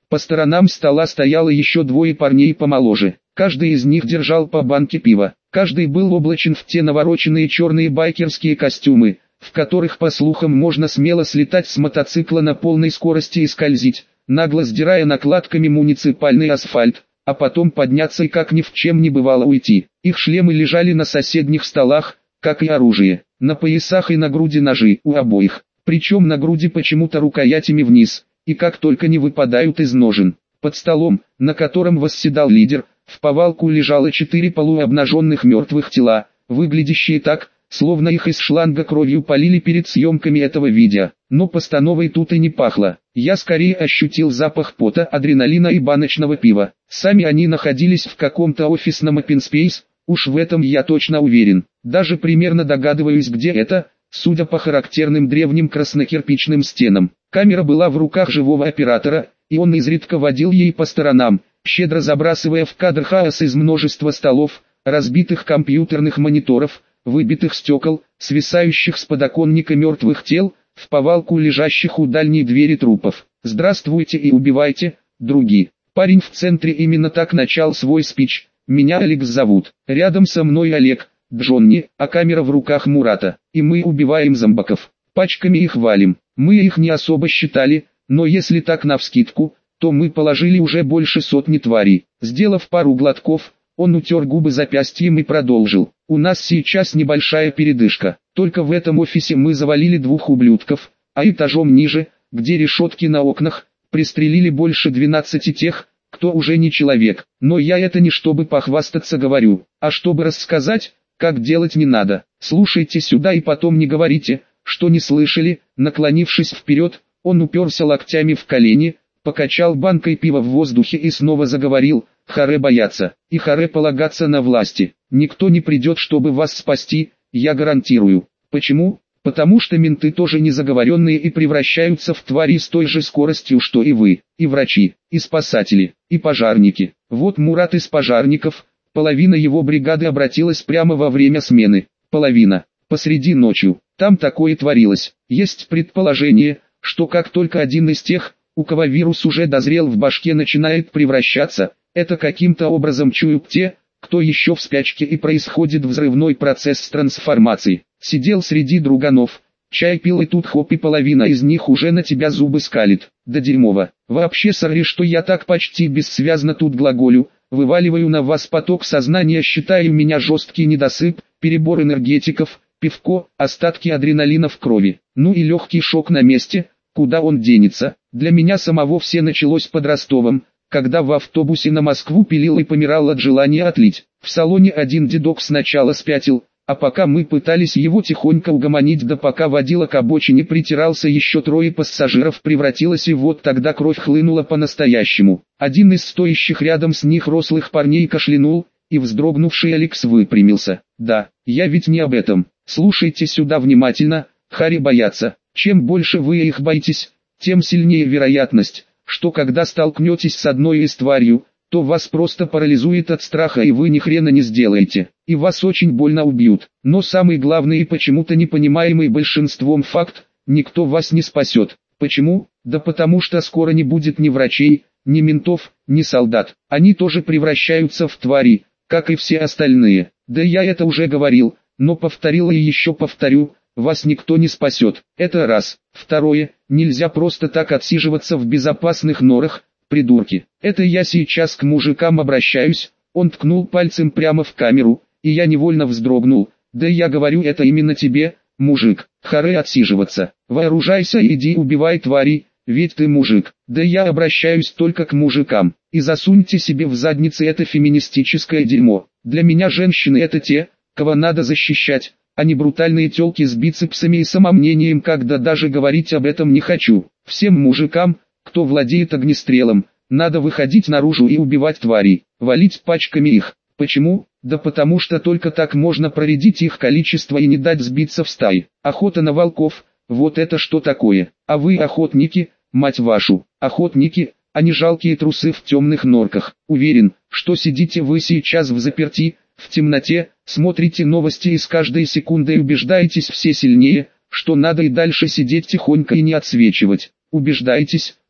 По сторонам стола стояло еще двое парней помоложе. Каждый из них держал по банке пива. Каждый был облачен в те навороченные черные байкерские костюмы, в которых, по слухам, можно смело слетать с мотоцикла на полной скорости и скользить, нагло сдирая накладками муниципальный асфальт, а потом подняться и как ни в чем не бывало уйти. Их шлемы лежали на соседних столах, как и оружие. На поясах и на груди ножи у обоих. Причем на груди почему-то рукоятями вниз, и как только не выпадают из ножен. Под столом, на котором восседал лидер, в повалку лежало 4 полуобнаженных мертвых тела, выглядящие так, словно их из шланга кровью полили перед съемками этого видео. Но постановой тут и не пахло. Я скорее ощутил запах пота, адреналина и баночного пива. Сами они находились в каком-то офисном open space, уж в этом я точно уверен. Даже примерно догадываюсь, где это, судя по характерным древним краснокирпичным стенам. Камера была в руках живого оператора, и он изредка водил ей по сторонам, щедро забрасывая в кадр хаос из множества столов, разбитых компьютерных мониторов, выбитых стекол, свисающих с подоконника мертвых тел, в повалку лежащих у дальней двери трупов. «Здравствуйте и убивайте, други». Парень в центре именно так начал свой спич. «Меня Алекс зовут. Рядом со мной Олег, Джонни, а камера в руках Мурата. И мы убиваем зомбаков. Пачками их валим. Мы их не особо считали, но если так навскидку, то мы положили уже больше сотни тварей». Сделав пару глотков, он утер губы запястьем и продолжил. «У нас сейчас небольшая передышка. Только в этом офисе мы завалили 2 ублюдков, а этажом ниже, где решетки на окнах, пристрелили больше 12 тех, кто уже не человек. Но я это не чтобы похвастаться говорю, а чтобы рассказать, как делать не надо. Слушайте сюда и потом не говорите, что не слышали». Наклонившись вперед, он уперся локтями в колени, покачал банкой пива в воздухе и снова заговорил. «Харе бояться, и харе полагаться на власти. Никто не придет, чтобы вас спасти, я гарантирую. Почему? Потому что менты тоже незаговоренные и превращаются в твари с той же скоростью, что и вы, и врачи, и спасатели, и пожарники. Вот Мурат из пожарников, половина его бригады обратилась прямо во время смены, половина, посреди ночью. Там такое творилось. Есть предположение, что как только один из тех, у кого вирус уже дозрел в башке, начинает превращаться, это каким-то образом чуют те, кто еще в спячке, и происходит взрывной процесс трансформации. Сидел среди друганов, чай пил, и тут хоп, и половина из них уже на тебя зубы скалит. Да дерьмово. Вообще сори, что я так почти бессвязно тут глаголю, вываливаю на вас поток сознания, считаю меня жесткий недосып, перебор энергетиков, пивко, остатки адреналина в крови. Ну и легкий шок на месте, куда он денется. Для меня самого все началось под Ростовом, когда в автобусе на Москву пилил и помирал от желания отлить. В салоне один дедок сначала спятил, а пока мы пытались его тихонько угомонить, да пока водила к обочине притирался, еще 3 пассажиров превратилось, и вот тогда кровь хлынула по-настоящему. Один из стоящих рядом с них рослых парней кашлянул, и вздрогнувший Алекс выпрямился. «Да, я ведь не об этом. Слушайте сюда внимательно, хари боятся. Чем больше вы их боитесь, тем сильнее вероятность, что когда столкнетесь с одной из тварью, то вас просто парализует от страха, и вы ни хрена не сделаете, и вас очень больно убьют. Но самый главный и почему-то непонимаемый большинством факт, никто вас не спасет. Почему? Да потому что скоро не будет ни врачей, ни ментов, ни солдат. Они тоже превращаются в твари, как и все остальные. Да я это уже говорил, но повторил и еще повторю. Вас никто не спасет. Это раз. Второе, нельзя просто так отсиживаться в безопасных норах, придурки. Это я сейчас к мужикам обращаюсь. Он ткнул пальцем прямо в камеру, и я невольно вздрогнул. Да я говорю это именно тебе, мужик. Харе отсиживаться. Вооружайся и иди убивай тварей, ведь ты мужик. Да я обращаюсь только к мужикам. И засуньте себе в задницы это феминистическое дерьмо. Для меня женщины это те, кого надо защищать, а не брутальные тёлки с бицепсами и самомнением, когда даже говорить об этом не хочу. Всем мужикам, кто владеет огнестрелом, надо выходить наружу и убивать тварей, валить пачками их. Почему? Да потому что только так можно проредить их количество и не дать сбиться в стаи. Охота на волков, вот это что такое? А вы охотники, мать вашу, охотники, а не жалкие трусы в темных норках. Уверен, что сидите вы сейчас в заперти, в темноте, смотрите новости и с каждой секундой убеждаетесь все сильнее, что надо и дальше сидеть тихонько и не отсвечивать. Убеждаетесь,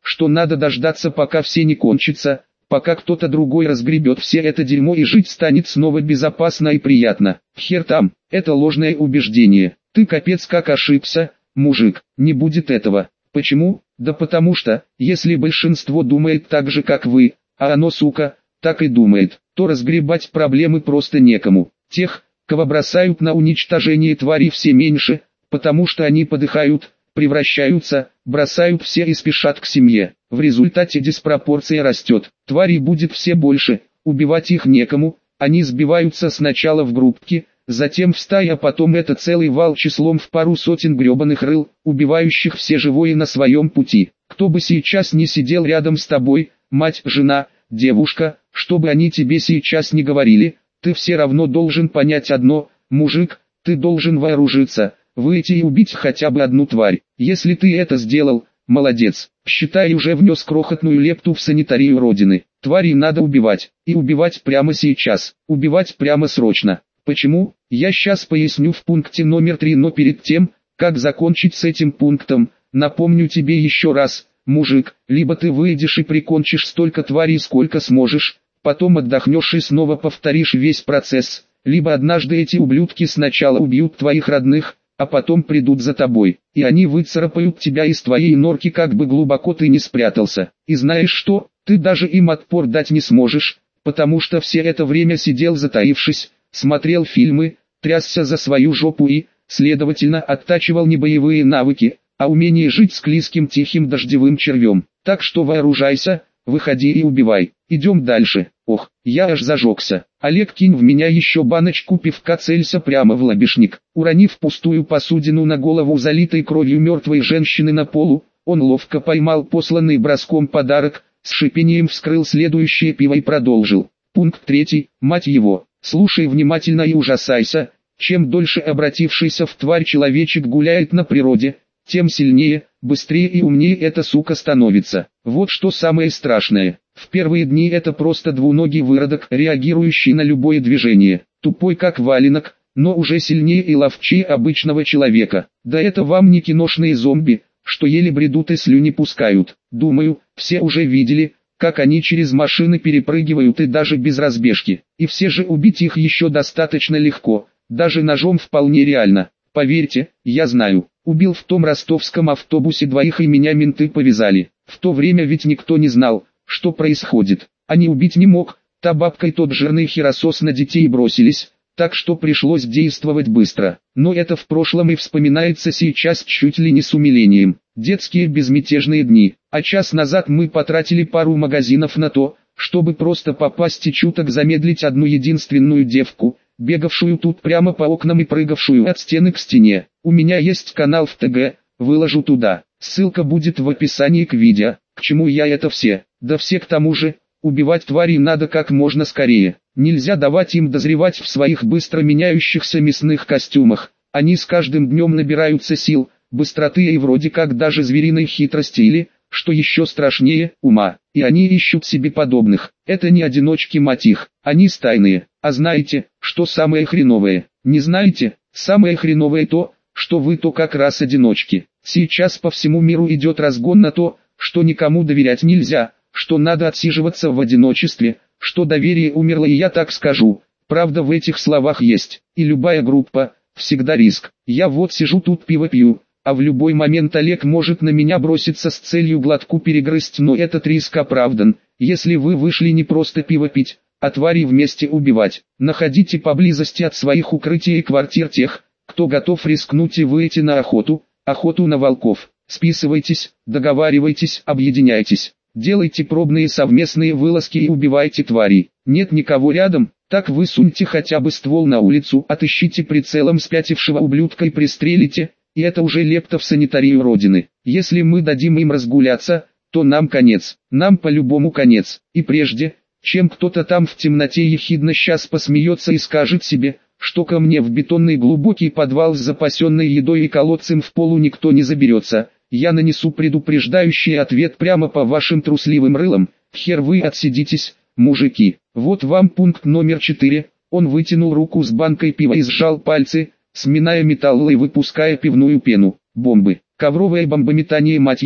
что надо дождаться, пока все не кончится, пока кто-то другой разгребет все это дерьмо и жить станет снова безопасно и приятно. Хер там, это ложное убеждение. Ты капец как ошибся, мужик, не будет этого. Почему? Да потому что, если большинство думает так же как вы, а оно, сука, так и думает, то разгребать проблемы просто некому. Тех, кого бросают на уничтожение тварей, все меньше, потому что они подыхают, превращаются, бросают все и спешат к семье. В результате диспропорция растет, тварей будет все больше, убивать их некому, они сбиваются сначала в группки, затем в стаи, а потом это целый вал числом в пару сотен гребаных рыл, убивающих все живое на своем пути. Кто бы сейчас не сидел рядом с тобой, мать, жена, девушка, что бы они тебе сейчас не говорили, ты все равно должен понять одно, мужик, ты должен вооружиться, выйти и убить хотя бы одну тварь. Если ты это сделал, молодец, считай, уже внес крохотную лепту в санитарию Родины. Тварей надо убивать, и убивать прямо сейчас, убивать прямо срочно. Почему? Я сейчас поясню в пункте номер 3, но перед тем, как закончить с этим пунктом, напомню тебе еще раз, мужик, либо ты выйдешь и прикончишь столько тварей, сколько сможешь, потом отдохнешь и снова повторишь весь процесс, либо однажды эти ублюдки сначала убьют твоих родных, а потом придут за тобой, и они выцарапают тебя из твоей норки, как бы глубоко ты ни спрятался. И знаешь что, ты даже им отпор дать не сможешь, потому что все это время сидел затаившись, смотрел фильмы, трясся за свою жопу и, следовательно, оттачивал не боевые навыки, а умение жить с склизким тихим дождевым червем. Так что вооружайся, выходи и убивай. Идем дальше. Ох, я аж зажегся. Олег, кинь в меня еще баночку пивка, целься прямо в лобешник. Уронив пустую посудину на голову залитой кровью мертвой женщины на полу, он ловко поймал посланный броском подарок, с шипением вскрыл следующее пиво и продолжил. Пункт 3. Мать его. Слушай внимательно и ужасайся. Чем дольше обратившийся в тварь человечек гуляет на природе, тем сильнее, быстрее и умнее эта сука становится. Вот что самое страшное. В первые дни это просто двуногий выродок, реагирующий на любое движение. Тупой как валенок, но уже сильнее и ловчее обычного человека. Да это вам не киношные зомби, что еле бредут и слюни пускают. Думаю, все уже видели, как они через машины перепрыгивают и даже без разбежки. И все же убить их еще достаточно легко, даже ножом вполне реально. Поверьте, я знаю. Убил в том ростовском автобусе двоих и меня менты повязали. В то время ведь никто не знал, что происходит. А не убить не мог, та бабка и тот жирный херосос на детей бросились, так что пришлось действовать быстро. Но это в прошлом и вспоминается сейчас чуть ли не с умилением. Детские безмятежные дни. А час назад мы потратили пару магазинов на то, чтобы просто попасть и чуток замедлить одну единственную девку, бегавшую тут прямо по окнам и прыгавшую от стены к стене. У меня есть канал в ТГ, выложу туда. Ссылка будет в описании к видео. К чему я это все? Да все к тому же, убивать тварей надо как можно скорее. Нельзя давать им дозревать в своих быстро меняющихся мясных костюмах. Они с каждым днем набираются сил, быстроты и вроде как даже звериной хитрости или, что еще страшнее, ума. И они ищут себе подобных. Это не одиночки, мать их, они стайные. А знаете, что самое хреновое? Не знаете? Самое хреновое то, что вы то как раз одиночки. Сейчас по всему миру идет разгон на то, что никому доверять нельзя, что надо отсиживаться в одиночестве, что доверие умерло, и я так скажу. Правда в этих словах есть, и любая группа, всегда риск. Я вот сижу тут пиво пью, а в любой момент Олег может на меня броситься с целью глотку перегрызть, но этот риск оправдан, если вы вышли не просто пиво пить, а твари вместе убивать. Находите поблизости от своих укрытий и квартир тех, кто готов рискнуть и выйти на охоту на волков. Списывайтесь, договаривайтесь, объединяйтесь. Делайте пробные совместные вылазки и убивайте тварей. Нет никого рядом, так высуньте хотя бы ствол на улицу, отыщите прицелом спятившего ублюдка и пристрелите, и это уже лепта в санитарию Родины. Если мы дадим им разгуляться, то нам конец, нам по-любому конец. И прежде, чем кто-то там в темноте ехидно сейчас посмеется и скажет себе, что ко мне в бетонный глубокий подвал с запасенной едой и колодцем в полу никто не заберется, я нанесу предупреждающий ответ прямо по вашим трусливым рылам. Хер вы отсидитесь, мужики. Вот вам пункт номер 4. Он вытянул руку с банкой пива и сжал пальцы, сминая металл и выпуская пивную пену. Бомбы. Ковровое бомбометание, мать его.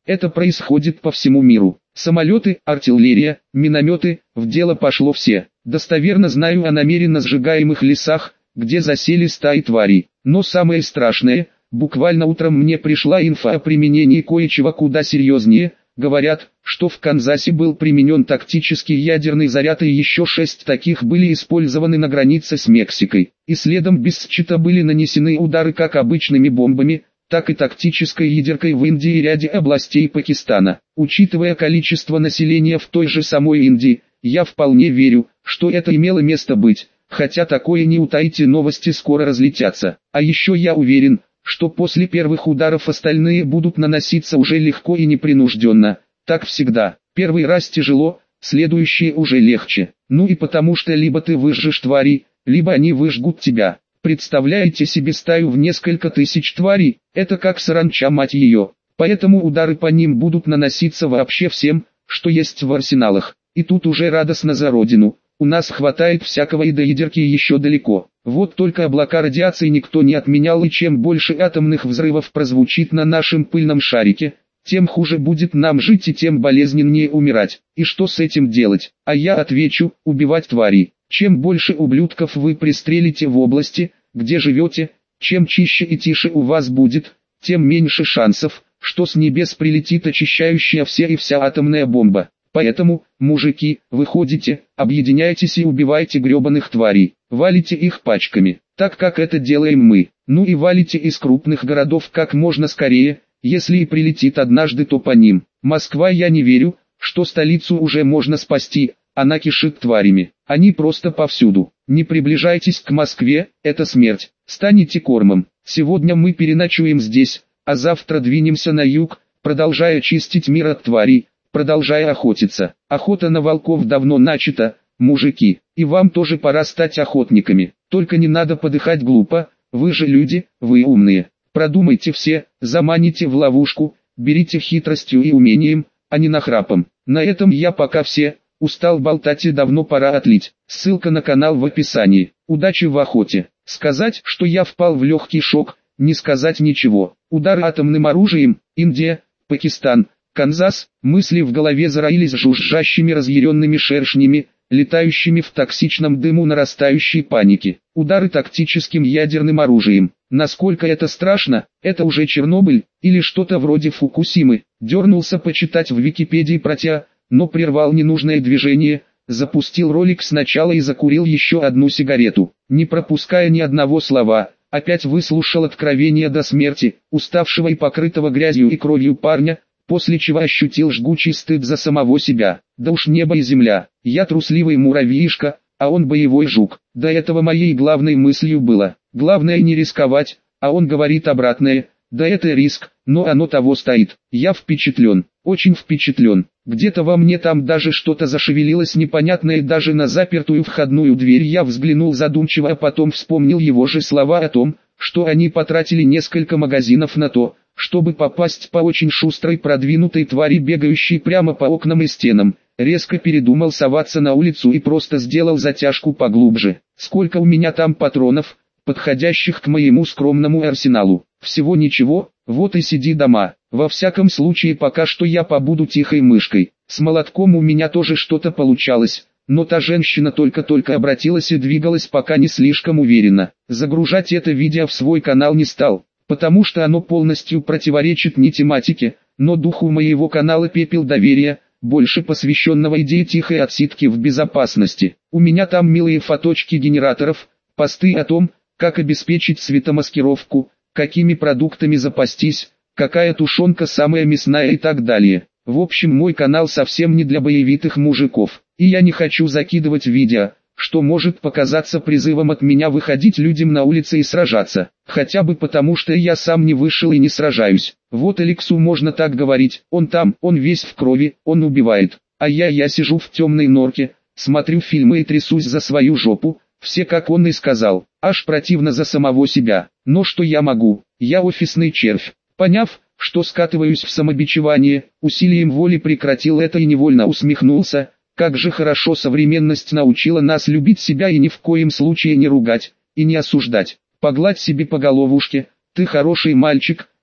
Это происходит по всему миру. Самолеты, артиллерия, минометы, в дело пошло все. Достоверно знаю о намеренно сжигаемых лесах, где засели стаи тварей. Но самое страшное, буквально утром мне пришла инфа о применении кое-чего куда серьезнее. Говорят, что в Канзасе был применен тактический ядерный заряд и еще 6 таких были использованы на границе с Мексикой. И следом без счета были нанесены удары как обычными бомбами, так и тактической ядеркой в Индии и ряде областей Пакистана. Учитывая количество населения в той же самой Индии, я вполне верю, что это имело место быть, хотя такое не утаите, новости скоро разлетятся. А еще я уверен, что после первых ударов остальные будут наноситься уже легко и непринужденно. Так всегда. Первый раз тяжело, следующие уже легче. Ну и потому что либо ты выжжешь тварей, либо они выжгут тебя. Представляете себе стаю в несколько тысяч тварей? Это как саранча, мать ее. Поэтому удары по ним будут наноситься вообще всем, что есть в арсеналах. И тут уже радостно за родину. У нас хватает всякого и до ядерки еще далеко. Вот только облака радиации никто не отменял, и чем больше атомных взрывов прозвучит на нашем пыльном шарике, тем хуже будет нам жить и тем болезненнее умирать. И что с этим делать? А я отвечу: убивать тварей. Чем больше ублюдков вы пристрелите в области, где живете, чем чище и тише у вас будет, тем меньше шансов, что с небес прилетит очищающая все и вся атомная бомба. Поэтому, мужики, выходите, объединяйтесь и убивайте гребаных тварей, валите их пачками, так как это делаем мы. Ну и валите из крупных городов как можно скорее, если и прилетит однажды, то по ним. Москва, я не верю, что столицу уже можно спасти, она кишит тварями, они просто повсюду. Не приближайтесь к Москве, это смерть, станете кормом. Сегодня мы переночуем здесь, а завтра двинемся на юг, продолжая чистить мир от тварей, продолжая охотиться. Охота на волков давно начата, мужики, и вам тоже пора стать охотниками. Только не надо подыхать глупо, вы же люди, вы умные. Продумайте все, заманите в ловушку, берите хитростью и умением, а не нахрапом. На этом я пока все. Устал болтать и давно пора отлить. Ссылка на канал в описании. Удачи в охоте. Сказать, что я впал в легкий шок, не сказать ничего. Удар атомным оружием, Индия, Пакистан, Канзас. Мысли в голове зароились жужжащими разъяренными шершнями, летающими в токсичном дыму нарастающей паники. Удары тактическим ядерным оружием. Насколько это страшно, это уже Чернобыль, или что-то вроде Фукусимы. Дернулся почитать в Википедии про те, но прервал ненужное движение, запустил ролик сначала и закурил еще одну сигарету, не пропуская ни одного слова, опять выслушал откровение до смерти, уставшего и покрытого грязью и кровью парня, после чего ощутил жгучий стыд за самого себя. Да уж небо и земля, я трусливый муравьишка, а он боевой жук. До этого моей главной мыслью было: главное не рисковать, а он говорит обратное. Да это риск, но оно того стоит. Я впечатлен, очень впечатлен. Где-то во мне там даже что-то зашевелилось непонятное, даже на запертую входную дверь я взглянул задумчиво, а потом вспомнил его же слова о том, что они потратили несколько магазинов на то, чтобы попасть по очень шустрой продвинутой твари, бегающей прямо по окнам и стенам. Резко передумал соваться на улицу и просто сделал затяжку поглубже. Сколько у меня там патронов, подходящих к моему скромному арсеналу? Всего ничего, вот и сиди дома. Во всяком случае пока что я побуду тихой мышкой. С молотком у меня тоже что-то получалось, но та женщина только-только обратилась и двигалась пока не слишком уверенно. Загружать это видео в свой канал не стал, потому что оно полностью противоречит не тематике, но духу моего канала «Пепел доверия», больше посвященного идее тихой отсидки в безопасности. У меня там милые фоточки генераторов, посты о том, как обеспечить светомаскировку, какими продуктами запастись, какая тушенка самая мясная и так далее. В общем, мой канал совсем не для боевитых мужиков, и я не хочу закидывать видео, что может показаться призывом от меня выходить людям на улицы и сражаться, хотя бы потому что я сам не вышел и не сражаюсь. Вот Алексу можно так говорить, он там, он весь в крови, он убивает, а я сижу в темной норке, смотрю фильмы и трясусь за свою жопу, все как он и сказал, аж противно за самого себя. Но что я могу, я офисный червь. Поняв, что скатываюсь в самобичевание, усилием воли прекратил это и невольно усмехнулся. Как же хорошо современность научила нас любить себя и ни в коем случае не ругать, и не осуждать. Погладь себе по головушке, ты хороший мальчик,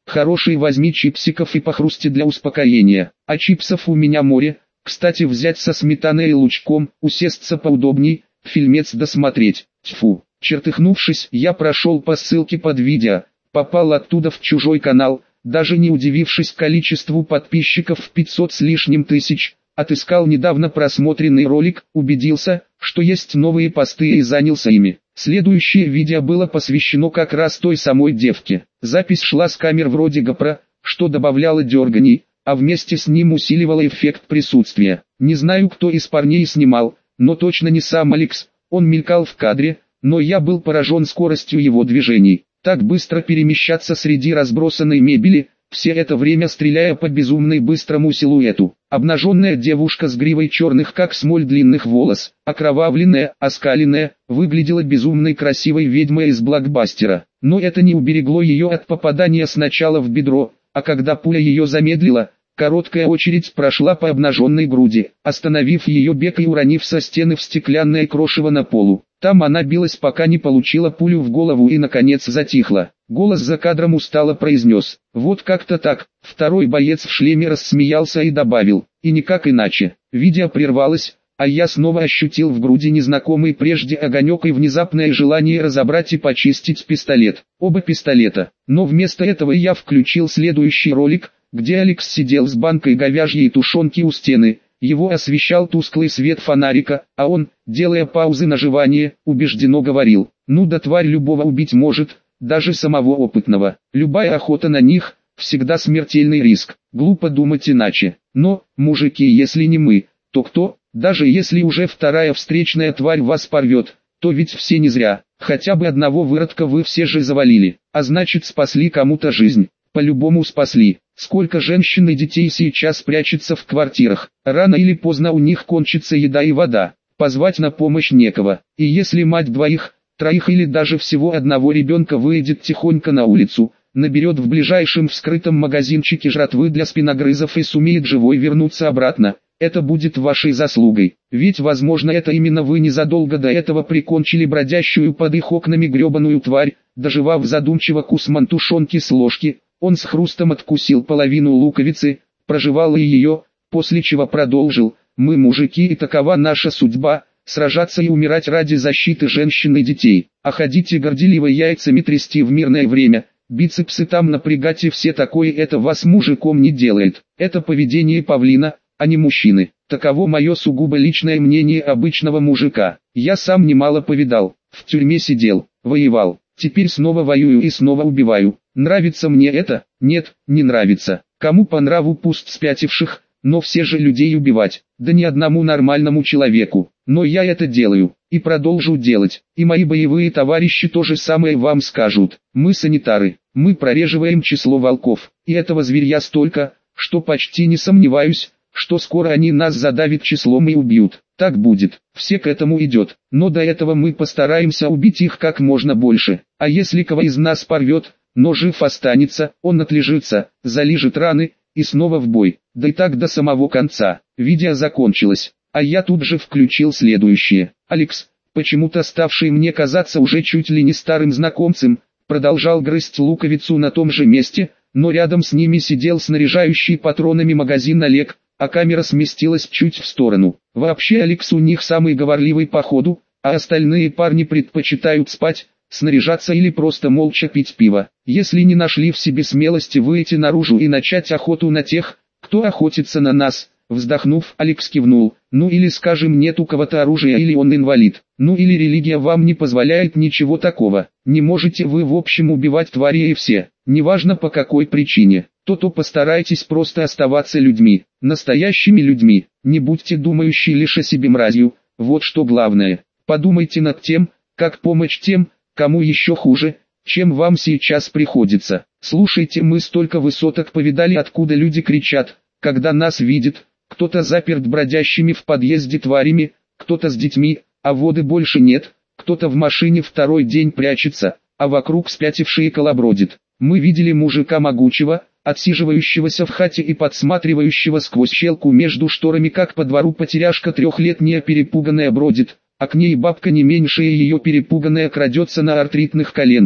Хорошие возьми чипсиков и похрусти для успокоения. А чипсов у меня море. Кстати, взять со сметаной и лучком, усесться поудобней, фильмец досмотреть. Тьфу. Чертыхнувшись, я прошел по ссылке под видео, попал оттуда в чужой канал, даже не удивившись количеству подписчиков в 500 с лишним тысяч, отыскал недавно просмотренный ролик, убедился, что есть новые посты и занялся ими. Следующее видео было посвящено как раз той самой девке. Запись шла с камер вроде GoPro, что добавляло дерганий, а вместе с ним усиливало эффект присутствия. Не знаю, кто из парней снимал, но точно не сам Алекс, он мелькал в кадре, но я был поражен скоростью его движений. Так быстро перемещаться среди разбросанной мебели, все это время стреляя по безумной быстрому силуэту. Обнаженная девушка с гривой черных как смоль длинных волос, окровавленная, оскаленная, выглядела безумной красивой ведьмой из блокбастера. Но это не уберегло ее от попадания сначала в бедро, а когда пуля ее замедлила, короткая очередь прошла по обнаженной груди, остановив ее бег и уронив со стены в стеклянное крошево на полу. Там она билась, пока не получила пулю в голову и наконец затихла. Голос за кадром устало произнес: «Вот как-то так». Второй боец в шлеме рассмеялся и добавил: «И никак иначе». Видео прервалось, а я снова ощутил в груди незнакомый прежде огонек и внезапное желание разобрать и почистить пистолет. Оба пистолета. Но вместо этого я включил следующий ролик, где Алекс сидел с банкой говяжьей тушенки у стены. Его освещал тусклый свет фонарика, а он, делая паузы на жевание, убежденно говорил: «Ну да тварь любого убить может, даже самого опытного. Любая охота на них, всегда смертельный риск. Глупо думать иначе. Но, мужики, если не мы, то кто? Даже если уже вторая встречная тварь вас порвет, то ведь все не зря. Хотя бы одного выродка вы все же завалили, а значит спасли кому-то жизнь. По-любому спасли. Сколько женщин и детей сейчас прячется в квартирах. Рано или поздно у них кончится еда и вода. Позвать на помощь некого. И если мать двоих, троих или даже всего одного ребенка выйдет тихонько на улицу, наберет в ближайшем вскрытом магазинчике жратвы для спиногрызов и сумеет живой вернуться обратно, это будет вашей заслугой. Ведь возможно это именно вы незадолго до этого прикончили бродящую под их окнами гребаную тварь. Доживав задумчиво кусман тушенки с ложки, он с хрустом откусил половину луковицы, прожевал и ее, после чего продолжил: «Мы мужики, и такова наша судьба, сражаться и умирать ради защиты женщин и детей. А ходите горделиво яйцами трясти в мирное время, бицепсы там напрягать и все такое, это вас мужиком не делает. Это поведение павлина, а не мужчины. Таково мое сугубо личное мнение обычного мужика. Я сам немало повидал, в тюрьме сидел, воевал, теперь снова воюю и снова убиваю. Нравится мне это? Нет, не нравится. Кому по нраву пусть спятивших, но все же людей убивать, да ни одному нормальному человеку. Но я это делаю, и продолжу делать, и мои боевые товарищи то же самое вам скажут. Мы санитары, мы прореживаем число волков, и этого зверья столько, что почти не сомневаюсь, что скоро они нас задавят числом и убьют. Так будет, все к этому идет, но до этого мы постараемся убить их как можно больше. А если кого из нас порвет, но жив останется, он отлежится, залижет раны, и снова в бой, да и так до самого конца. Видео закончилось, а я тут же включил следующее. Алекс, почему-то ставший мне казаться уже чуть ли не старым знакомцем, продолжал грызть луковицу на том же месте, но рядом с ними сидел снаряжающий патронами магазин Олег, а камера сместилась чуть в сторону. Вообще Алекс у них самый говорливый по ходу, а остальные парни предпочитают спать, снаряжаться или просто молча пить пиво. Если не нашли в себе смелости выйти наружу и начать охоту на тех, кто охотится на нас, вздохнув, Алекс кивнул: ну или скажем, нет у кого-то оружия или он инвалид, ну или религия вам не позволяет ничего такого. Не можете вы в общем убивать твари и все, неважно по какой причине, то постарайтесь просто оставаться людьми, настоящими людьми, не будьте думающие лишь о себе мразью, вот что главное. Подумайте над тем, как помочь тем, кому еще хуже, чем вам сейчас приходится. Слушайте, мы столько высоток повидали, откуда люди кричат, когда нас видят, кто-то заперт бродящими в подъезде тварями, кто-то с детьми, а воды больше нет, кто-то в машине второй день прячется, а вокруг спятившие колобродит. Мы видели мужика могучего, отсиживающегося в хате и подсматривающего сквозь щелку между шторами, как по двору потеряшка трехлетняя перепуганная бродит, а к ней бабка не меньшая ее перепуганная крадется на артритных коленках,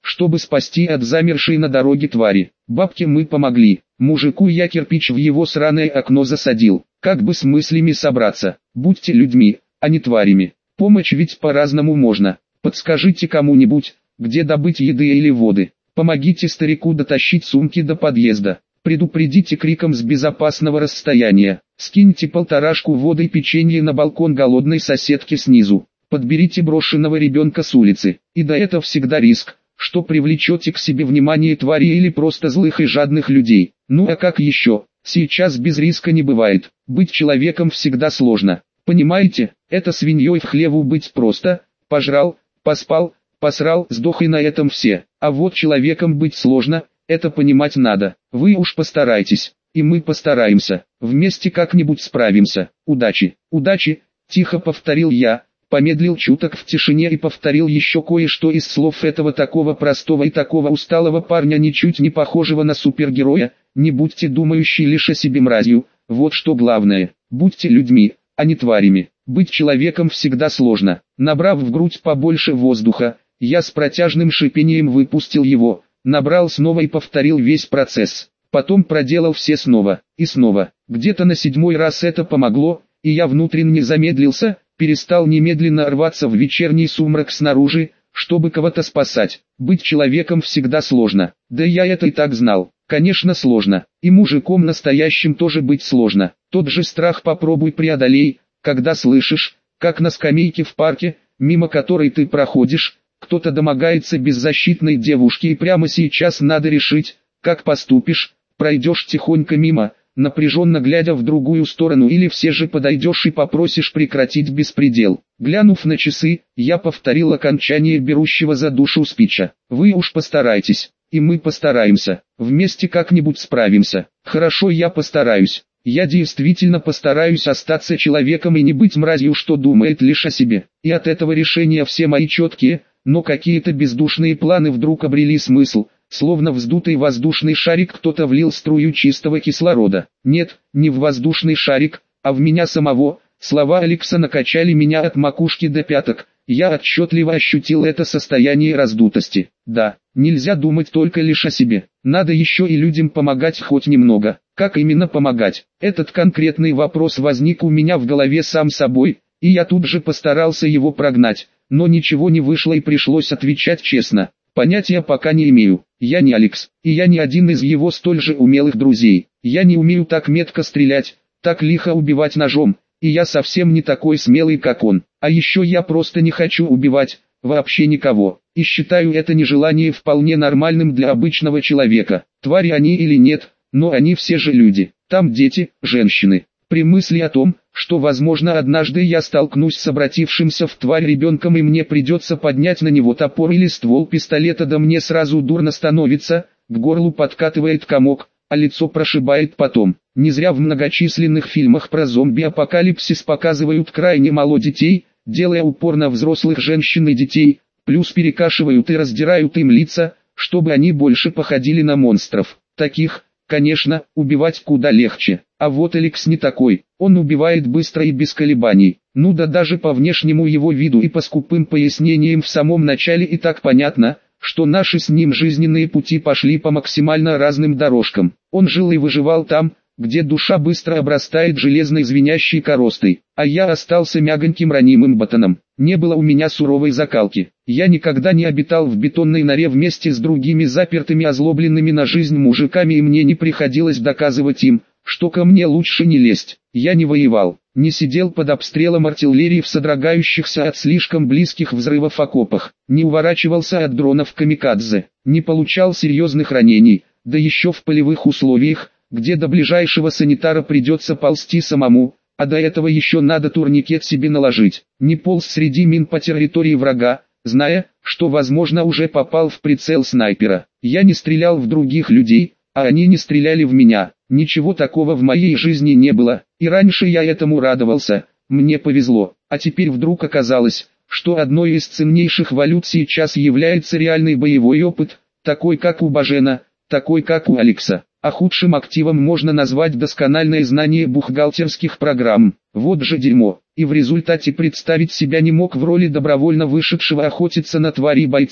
чтобы спасти от замершей на дороге твари. Бабке мы помогли, мужику я кирпич в его сраное окно засадил. Как бы с мыслями собраться? Будьте людьми, а не тварями. Помощь ведь по-разному можно. Подскажите кому-нибудь, где добыть еды или воды. Помогите старику дотащить сумки до подъезда. Предупредите криком с безопасного расстояния. Скиньте полторашку воды и печенье на балкон голодной соседки снизу. Подберите брошенного ребенка с улицы. И да, это всегда риск, что привлечете к себе внимание твари или просто злых и жадных людей. Ну а как еще? Сейчас без риска не бывает. Быть человеком всегда сложно. Понимаете, это свиньей в хлеву быть просто. Пожрал, поспал, посрал, сдох и на этом все. А вот человеком быть сложно, это понимать надо. Вы уж постарайтесь, и мы постараемся. Вместе как-нибудь справимся. Удачи, удачи, тихо повторил я. Помедлил чуток в тишине и повторил еще кое-что из слов этого такого простого и такого усталого парня, ничуть не похожего на супергероя. Не будьте думающие лишь о себе мразью, вот что главное. Будьте людьми, а не тварями. Быть человеком всегда сложно. Набрав в грудь побольше воздуха, я с протяжным шипением выпустил его, набрал снова и повторил весь процесс. Потом проделал все снова и снова. Где-то на 7-й раз это помогло, и я внутренне замедлился, перестал немедленно рваться в вечерний сумрак снаружи, чтобы кого-то спасать. Быть человеком всегда сложно. Да я это и так знал. Конечно сложно. И мужиком настоящим тоже быть сложно. Тот же страх попробуй преодолей, когда слышишь, как на скамейке в парке, мимо которой ты проходишь, кто-то домогается беззащитной девушки, и прямо сейчас надо решить, как поступишь. Пройдешь тихонько мимо, напряженно глядя в другую сторону, или все же подойдешь и попросишь прекратить беспредел. Глянув на часы, я повторил окончание берущего за душу спича. Вы уж постарайтесь, и мы постараемся. Вместе как-нибудь справимся. Хорошо, я постараюсь. Я действительно постараюсь остаться человеком и не быть мразью, что думает лишь о себе. И от этого решения все мои четкие, но какие-то бездушные планы вдруг обрели смысл. Словно вздутый воздушный шарик кто-то влил струю чистого кислорода. Нет, не в воздушный шарик, а в меня самого. Слова Алекса накачали меня от макушки до пяток. Я отчетливо ощутил это состояние раздутости. Да, нельзя думать только лишь о себе. Надо еще и людям помогать хоть немного. Как именно помогать? Этот конкретный вопрос возник у меня в голове сам собой, и я тут же постарался его прогнать. Но ничего не вышло и пришлось отвечать честно. Понятия пока не имею. Я не Алекс, и я не один из его столь же умелых друзей. Я не умею так метко стрелять, так лихо убивать ножом, и я совсем не такой смелый, как он. А еще я просто не хочу убивать, вообще никого. И считаю это нежелание вполне нормальным для обычного человека. Твари они или нет, но они все же люди. Там дети, женщины. При мысли о том, что возможно однажды я столкнусь с обратившимся в тварь ребенком и мне придется поднять на него топор или ствол пистолета, да мне сразу дурно становится, к горлу подкатывает комок, а лицо прошибает потом. Не зря в многочисленных фильмах про зомби-апокалипсис показывают крайне мало детей, делая упор на взрослых женщин и детей, плюс перекашивают и раздирают им лица, чтобы они больше походили на монстров. Таких, конечно, убивать куда легче. А вот Алекс не такой, он убивает быстро и без колебаний. Ну да, даже по внешнему его виду и по скупым пояснениям в самом начале и так понятно, что наши с ним жизненные пути пошли по максимально разным дорожкам. Он жил и выживал там, где душа быстро обрастает железной звенящей коростой, а я остался мягоньким ранимым ботаном. Не было у меня суровой закалки. Я никогда не обитал в бетонной норе вместе с другими запертыми озлобленными на жизнь мужиками, и мне не приходилось доказывать им, что ко мне лучше не лезть. Я не воевал, не сидел под обстрелом артиллерии в содрогающихся от слишком близких взрывов окопах, не уворачивался от дронов камикадзе, не получал серьезных ранений, да еще в полевых условиях, где до ближайшего санитара придется ползти самому, а до этого еще надо турникет себе наложить. Не полз среди мин по территории врага, зная, что возможно уже попал в прицел снайпера. Я не стрелял в других людей, а они не стреляли в меня. Ничего такого в моей жизни не было, и раньше я этому радовался, мне повезло. А теперь вдруг оказалось, что одной из ценнейших валют сейчас является реальный боевой опыт, такой как у Бажена, такой как у Алекса. А худшим активом можно назвать доскональное знание бухгалтерских программ. Вот же дерьмо. И в результате представить себя не мог в роли добровольно вышедшего охотиться на твари бойца,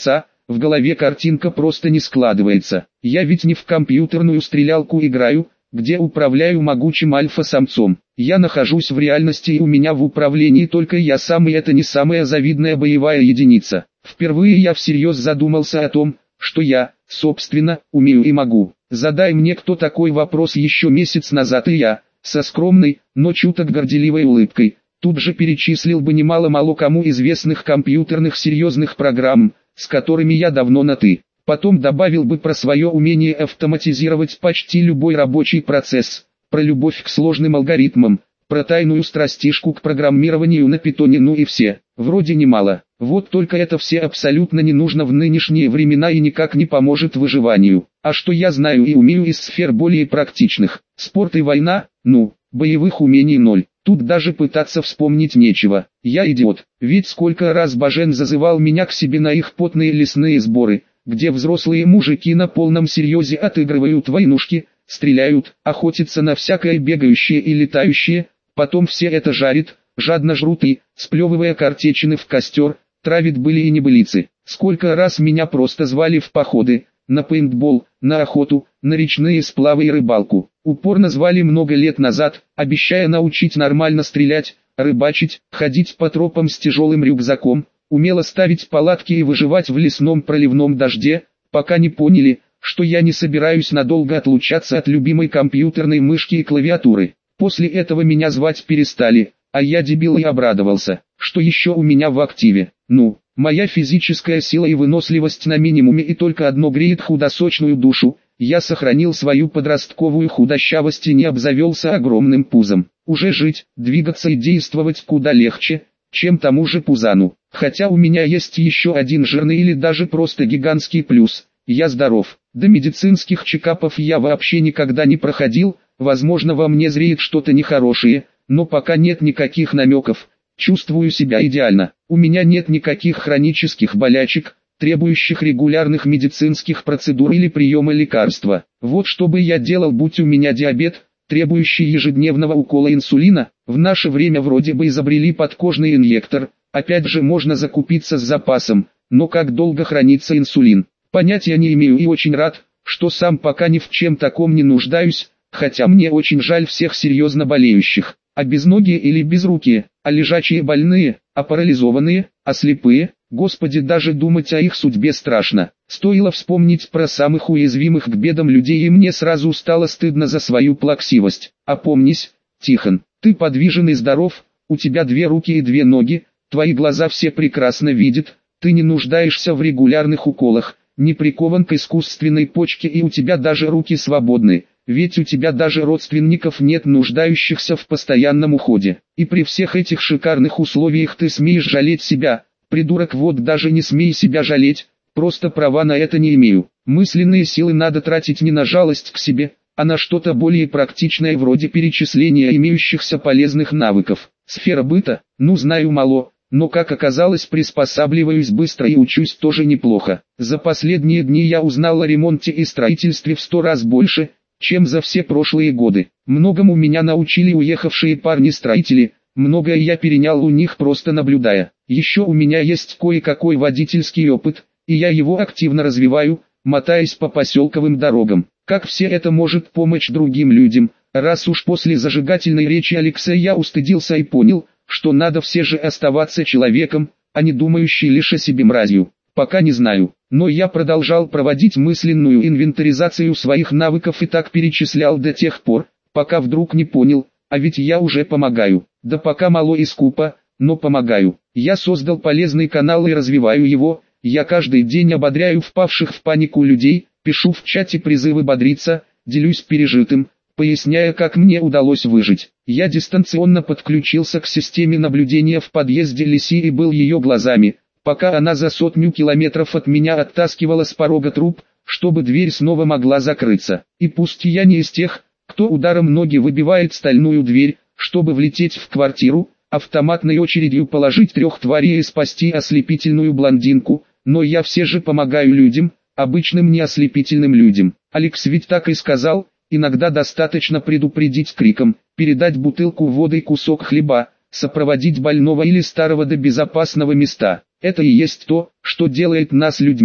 в голове картинка просто не складывается. Я ведь не в компьютерную стрелялку играю, где управляю могучим альфа-самцом. Я нахожусь в реальности, и у меня в управлении только я сам, и это не самая завидная боевая единица. Впервые я всерьез задумался о том, что я, собственно, умею и могу. Задай мне кто такой вопрос еще месяц назад, и я, со скромной, но чуток горделивой улыбкой, тут же перечислил бы немало мало кому известных компьютерных серьезных программ, с которыми я давно на «ты». Потом добавил бы про свое умение автоматизировать почти любой рабочий процесс, про любовь к сложным алгоритмам, про тайную страстишку к программированию на питоне, ну и все. Вроде немало. Вот только это все абсолютно не нужно в нынешние времена и никак не поможет выживанию. А что я знаю и умею из сфер более практичных? Спорт и война? Ну, боевых умений ноль. Тут даже пытаться вспомнить нечего. Я идиот. Ведь сколько раз Бажен зазывал меня к себе на их потные лесные сборы, где взрослые мужики на полном серьезе отыгрывают войнушки, стреляют, охотятся на всякое бегающее и летающее, потом все это жарит, жадно жрут и, сплевывая картечины в костер, травит были и небылицы. Сколько раз меня просто звали в походы, на пейнтбол, на охоту, на речные сплавы и рыбалку. Упорно звали много лет назад, обещая научить нормально стрелять, рыбачить, ходить по тропам с тяжелым рюкзаком, умело ставить палатки и выживать в лесном проливном дожде, пока не поняли, что я не собираюсь надолго отлучаться от любимой компьютерной мышки и клавиатуры. После этого меня звать перестали, а я дебил и обрадовался, что еще у меня в активе. Ну, моя физическая сила и выносливость на минимуме, и только одно греет худосочную душу. Я сохранил свою подростковую худощавость и не обзавелся огромным пузом. Уже жить, двигаться и действовать куда легче, чем тому же пузану. Хотя у меня есть еще один жирный или даже просто гигантский плюс. Я здоров. До медицинских чекапов я вообще никогда не проходил. Возможно, во мне зреет что-то нехорошее, но пока нет никаких намеков. Чувствую себя идеально. У меня нет никаких хронических болячек, требующих регулярных медицинских процедур или приема лекарства. Вот что бы я делал, будь у меня диабет, требующий ежедневного укола инсулина. В наше время вроде бы изобрели подкожный инъектор, опять же можно закупиться с запасом, но как долго хранится инсулин? Понятия не имею и очень рад, что сам пока ни в чем таком не нуждаюсь, хотя мне очень жаль всех серьезно болеющих. А безногие или безрукие, а лежачие больные, а парализованные, а слепые, Господи, даже думать о их судьбе страшно. Стоило вспомнить про самых уязвимых к бедам людей, и мне сразу стало стыдно за свою плаксивость. Опомнись, Тихон, ты подвижен и здоров, у тебя 2 руки и 2 ноги, твои глаза все прекрасно видят, ты не нуждаешься в регулярных уколах, не прикован к искусственной почке, и у тебя даже руки свободны. Ведь у тебя даже родственников нет, нуждающихся в постоянном уходе. И при всех этих шикарных условиях ты смеешь жалеть себя. Придурок, вот даже не смей себя жалеть, просто права на это не имею. Мысленные силы надо тратить не на жалость к себе, а на что-то более практичное вроде перечисления имеющихся полезных навыков. Сфера быта, ну знаю мало, но как оказалось приспосабливаюсь быстро и учусь тоже неплохо. За последние дни я узнал о ремонте и строительстве в 100 раз больше, чем за все прошлые годы. Многому меня научили уехавшие парни-строители, многое я перенял у них, просто наблюдая. Еще у меня есть кое-какой водительский опыт, и я его активно развиваю, мотаясь по поселковым дорогам. Как все это может помочь другим людям, раз уж после зажигательной речи Алекса я устыдился и понял, что надо все же оставаться человеком, а не думающий лишь о себе мразью. Пока не знаю, но я продолжал проводить мысленную инвентаризацию своих навыков и так перечислял до тех пор, пока вдруг не понял, а ведь я уже помогаю. Да пока мало и скупо, но помогаю. Я создал полезный канал и развиваю его. Я каждый день ободряю впавших в панику людей, пишу в чате призывы бодриться, делюсь пережитым, поясняя, как мне удалось выжить. Я дистанционно подключился к системе наблюдения в подъезде Лиси и был ее глазами, пока она за 100 километров от меня оттаскивала с порога труп, чтобы дверь снова могла закрыться. И пусть я не из тех, кто ударом ноги выбивает стальную дверь, чтобы влететь в квартиру, автоматной очередью положить 3 тварей и спасти ослепительную блондинку, но я все же помогаю людям, обычным не ослепительным людям. Алекс ведь так и сказал, иногда достаточно предупредить криком, передать бутылку воды и кусок хлеба, сопроводить больного или старого до безопасного места. Это и есть то, что делает нас людьми,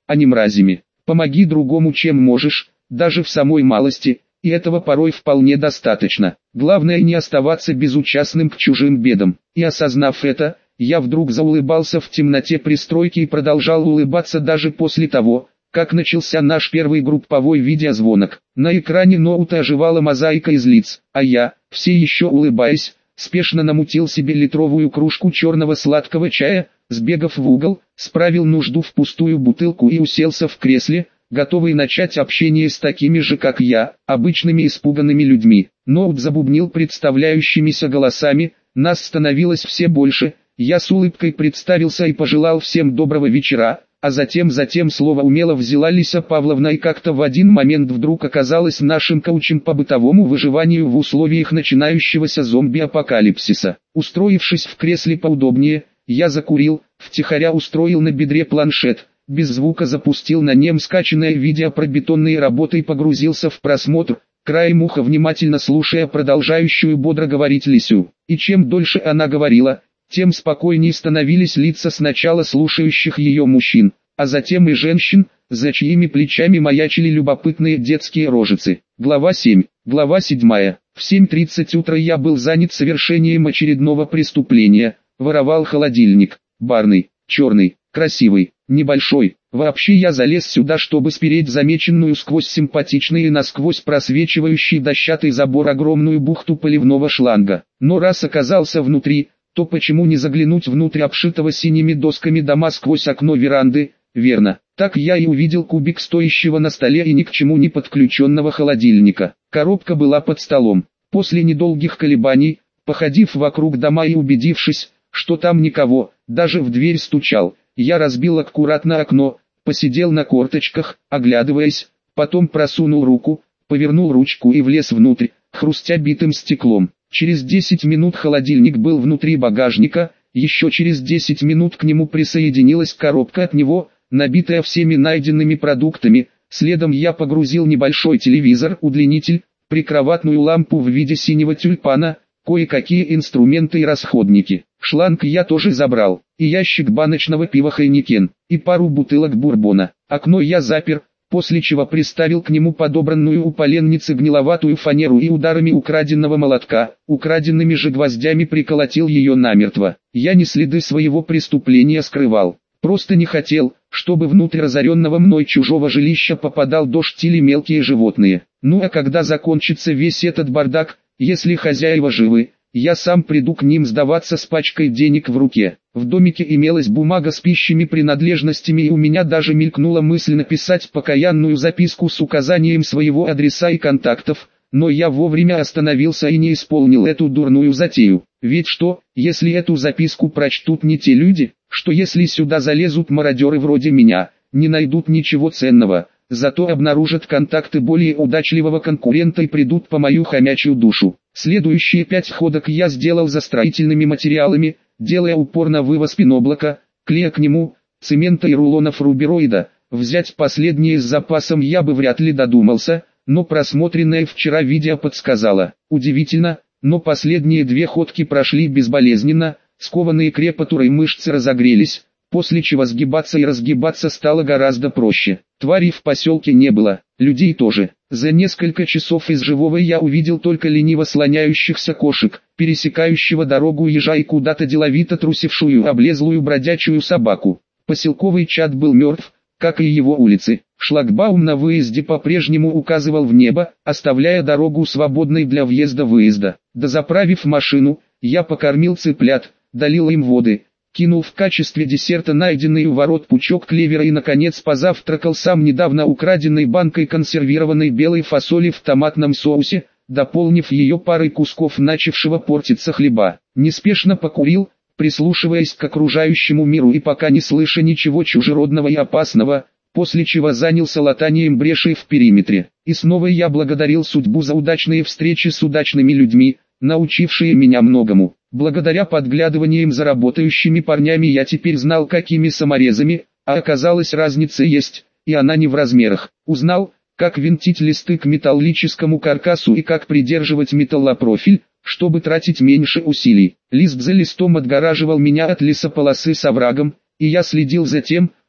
а не мразями. Помоги другому чем можешь, даже в самой малости, и этого порой вполне достаточно. Главное не оставаться безучастным к чужим бедам. И осознав это, я вдруг заулыбался в темноте пристройки и продолжал улыбаться даже после того, как начался наш первый групповой видеозвонок. На экране ноута оживала мозаика из лиц, а я, все еще улыбаясь, спешно намутил себе литровую кружку черного сладкого чая, сбегав в угол, справил нужду в пустую бутылку и уселся в кресле, готовый начать общение с такими же как я, обычными испуганными людьми. Ноут забубнил представляющимися голосами, нас становилось все больше, я с улыбкой представился и пожелал всем доброго вечера, а затем слово умело взяла Лиса Павловна и как-то в один момент вдруг оказалась нашим коучем по бытовому выживанию в условиях начинающегося зомби-апокалипсиса. Устроившись в кресле поудобнее, я закурил, втихаря устроил на бедре планшет, без звука запустил на нем скачанное видео про бетонные работы и погрузился в просмотр, краем уха внимательно слушая продолжающую бодро говорить Лисю. И чем дольше она говорила, тем спокойнее становились лица сначала слушающих ее мужчин, а затем и женщин, за чьими плечами маячили любопытные детские рожицы. Глава 7. Глава 7. В 7:30 утра я был занят совершением очередного преступления. Воровал холодильник. Барный, черный, красивый, небольшой. Вообще я залез сюда, чтобы спереть замеченную сквозь симпатичный и насквозь просвечивающий дощатый забор огромную бухту поливного шланга. Но раз оказался внутри, то почему не заглянуть внутрь обшитого синими досками дома сквозь окно веранды? Верно. Так я и увидел кубик стоящего на столе и ни к чему не подключенного холодильника. Коробка была под столом. После недолгих колебаний, походив вокруг дома и убедившись, что там никого, даже в дверь стучал, я разбил аккуратно окно, посидел на корточках, оглядываясь, потом просунул руку, повернул ручку и влез внутрь, хрустя битым стеклом. Через 10 минут холодильник был внутри багажника, еще через 10 минут к нему присоединилась коробка от него, набитая всеми найденными продуктами. Следом я погрузил небольшой телевизор, удлинитель, прикроватную лампу в виде синего тюльпана, кое-какие инструменты и расходники. Шланг я тоже забрал, и ящик баночного пива Хайникен, и пару бутылок бурбона. Окно я запер, после чего приставил к нему подобранную у поленницы гниловатую фанеру и ударами украденного молотка, украденными же гвоздями приколотил ее намертво. Я не следы своего преступления скрывал, просто не хотел, чтобы внутрь разоренного мной чужого жилища попадал дождь или мелкие животные. Ну а когда закончится весь этот бардак, если хозяева живы, я сам приду к ним сдаваться с пачкой денег в руке. В домике имелась бумага с пищими принадлежностями, и у меня даже мелькнула мысль написать покаянную записку с указанием своего адреса и контактов, но я вовремя остановился и не исполнил эту дурную затею. Ведь что, если эту записку прочтут не те люди, что если сюда залезут мародеры вроде меня, не найдут ничего ценного, зато обнаружат контакты более удачливого конкурента и придут по мою хомячью душу. Следующие 5 ходок я сделал за строительными материалами, делая упор на вывоз пеноблока, клея к нему, цемента и рулонов рубероида. Взять последние с запасом я бы вряд ли додумался, но просмотренное вчера видео подсказало. Удивительно, но последние 2 ходки прошли безболезненно, скованные крепатурой мышцы разогрелись, после чего сгибаться и разгибаться стало гораздо проще. Тварей в поселке не было, людей тоже. За несколько часов из живого я увидел только лениво слоняющихся кошек, пересекающего дорогу ежа и куда-то деловито трусившую облезлую бродячую собаку. Поселковый чад был мертв, как и его улицы. Шлагбаум на выезде по-прежнему указывал в небо, оставляя дорогу свободной для въезда-выезда. Дозаправив машину, я покормил цыплят, долил им воды, кинул в качестве десерта найденный у ворот пучок клевера и наконец позавтракал сам недавно украденной банкой консервированной белой фасоли в томатном соусе, дополнив ее парой кусков начавшего портиться хлеба. Неспешно покурил, прислушиваясь к окружающему миру и пока не слыша ничего чужеродного и опасного, после чего занялся латанием брешей в периметре. И снова я благодарил судьбу за удачные встречи с удачными людьми, научившие меня многому. Благодаря подглядываниям за работающими парнями я теперь знал, какими саморезами, а оказалось разница есть, и она не в размерах. Узнал, как винтить листы к металлическому каркасу и как придерживать металлопрофиль, чтобы тратить меньше усилий. Лист за листом отгораживал меня от лесополосы с оврагом, и я следил за тем,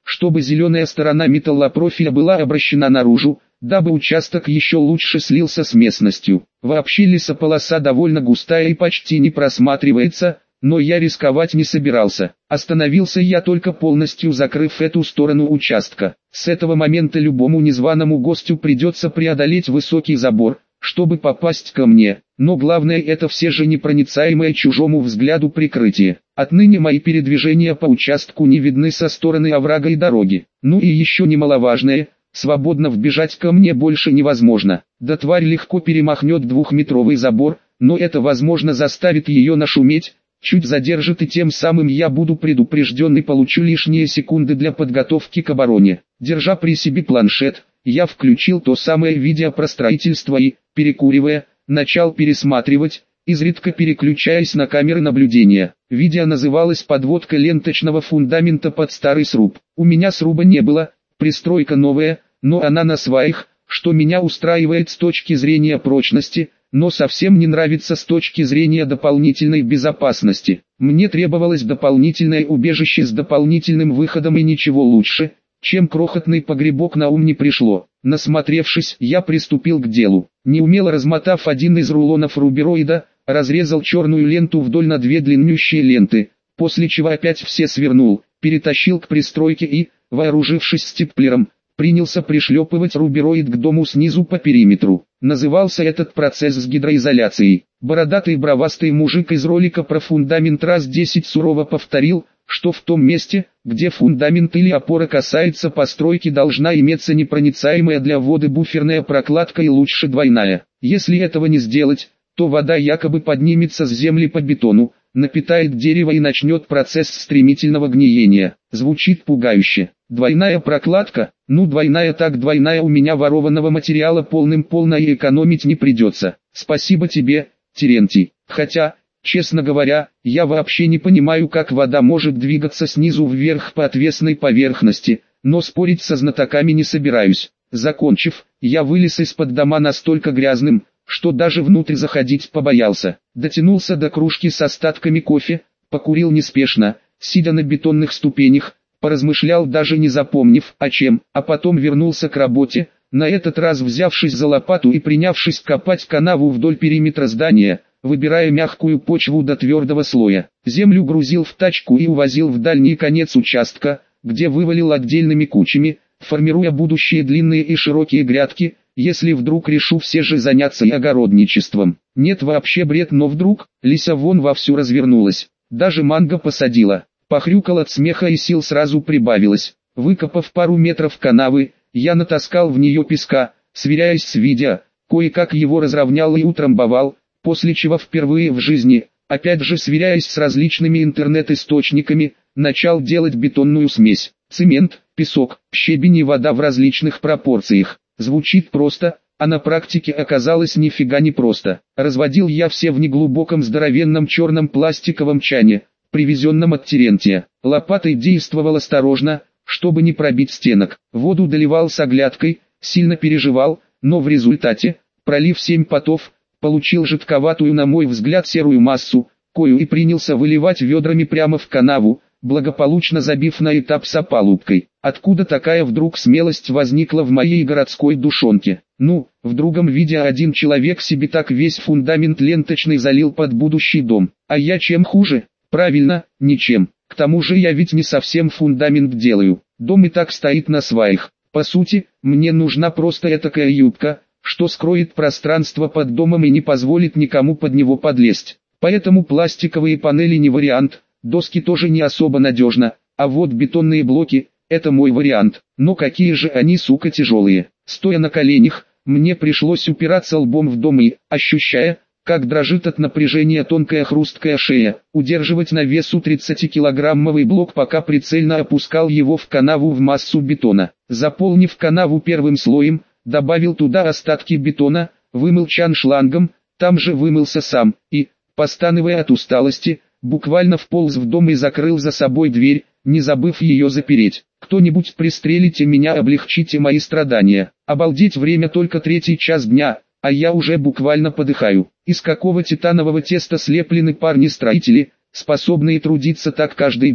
чтобы зеленая сторона металлопрофиля была обращена наружу, дабы участок еще лучше слился с местностью. Вообще лесополоса довольно густая и почти не просматривается, но я рисковать не собирался. Остановился я только полностью закрыв эту сторону участка. С этого момента любому незваному гостю придется преодолеть высокий забор, чтобы попасть ко мне, но главное это все же непроницаемое чужому взгляду прикрытие. Отныне мои передвижения по участку не видны со стороны оврага и дороги. Ну и еще немаловажное, свободно вбежать ко мне больше невозможно. Да тварь легко перемахнет двухметровый забор, но это возможно заставит ее нашуметь, чуть задержит и тем самым я буду предупрежден и получу лишние секунды для подготовки к обороне. Держа при себе планшет, я включил то самое видео про строительство и, перекуривая, начал пересматривать, изредка переключаясь на камеры наблюдения. Видео называлось «Подводка ленточного фундамента под старый сруб». У меня сруба не было, пристройка новая, но она на сваях, что меня устраивает с точки зрения прочности, но совсем не нравится с точки зрения дополнительной безопасности. Мне требовалось дополнительное убежище с дополнительным выходом и ничего лучше, чем крохотный погребок на ум не пришло. Насмотревшись, я приступил к делу. Неумело размотав один из рулонов рубероида, разрезал черную ленту вдоль на две длиннющие ленты, после чего опять все свернул, перетащил к пристройке и, вооружившись степлером, принялся пришлепывать рубероид к дому снизу по периметру. Назывался этот процесс с гидроизоляцией. Бородатый бровастый мужик из ролика про фундамент раз 10 сурово повторил, что в том месте, где фундамент или опора касается постройки, должна иметься непроницаемая для воды буферная прокладка и лучше двойная. Если этого не сделать, то вода якобы поднимется с земли по бетону, напитает дерево и начнет процесс стремительного гниения. Звучит пугающе. Двойная прокладка? Ну двойная так двойная, у меня ворованного материала полным-полно и экономить не придется. Спасибо тебе, Терентий. Хотя, честно говоря, я вообще не понимаю, как вода может двигаться снизу вверх по отвесной поверхности, но спорить со знатоками не собираюсь. Закончив, я вылез из-под дома настолько грязным, что даже внутрь заходить побоялся. Дотянулся до кружки с остатками кофе, покурил неспешно, сидя на бетонных ступенях, поразмышлял, даже не запомнив о чем, а потом вернулся к работе, на этот раз взявшись за лопату и принявшись копать канаву вдоль периметра здания, выбирая мягкую почву до твердого слоя. Землю грузил в тачку и увозил в дальний конец участка, где вывалил отдельными кучами, формируя будущие длинные и широкие грядки, если вдруг решу все же заняться и огородничеством. Нет, вообще бред, но вдруг, Лися вон вовсю развернулась, даже манго посадила. Похрюкал от смеха и сил сразу прибавилось. Выкопав пару метров канавы, я натаскал в нее песка, сверяясь с видео, кое-как его разровнял и утрамбовал, после чего впервые в жизни, опять же сверяясь с различными интернет-источниками, начал делать бетонную смесь. Цемент, песок, щебень и вода в различных пропорциях. Звучит просто, а на практике оказалось нифига не просто. Разводил я все в неглубоком здоровенном черном пластиковом чане, привезенном от Терентия. Лопатой действовал осторожно, чтобы не пробить стенок. Воду доливал с оглядкой, сильно переживал, но в результате, пролив 7 потов, получил жидковатую, на мой взгляд, серую массу, кою и принялся выливать ведрами прямо в канаву, благополучно забив на этап с опалубкой. Откуда такая вдруг смелость возникла в моей городской душонке? Ну, в другом видео один человек себе так весь фундамент ленточный залил под будущий дом. А я чем хуже? Правильно, ничем. К тому же я ведь не совсем фундамент делаю. Дом и так стоит на сваях. По сути, мне нужна просто этакая юбка, что скроет пространство под домом и не позволит никому под него подлезть. Поэтому пластиковые панели не вариант, доски тоже не особо надежно, а вот бетонные блоки – это мой вариант. Но какие же они, сука, тяжелые. Стоя на коленях, мне пришлось упираться лбом в дом и, ощущая, как дрожит от напряжения тонкая хрусткая шея, удерживать на весу 30-килограммовый блок, пока прицельно опускал его в канаву в массу бетона. Заполнив канаву первым слоем, добавил туда остатки бетона, вымыл чан шлангом, там же вымылся сам, и, постановая от усталости, буквально вполз в дом и закрыл за собой дверь, не забыв ее запереть. Кто-нибудь пристрелите меня, облегчите мои страдания. Обалдеть, время только 3-й час дня, а я уже буквально подыхаю. Из какого титанового теста слеплены парни-строители, способные трудиться так каждый день?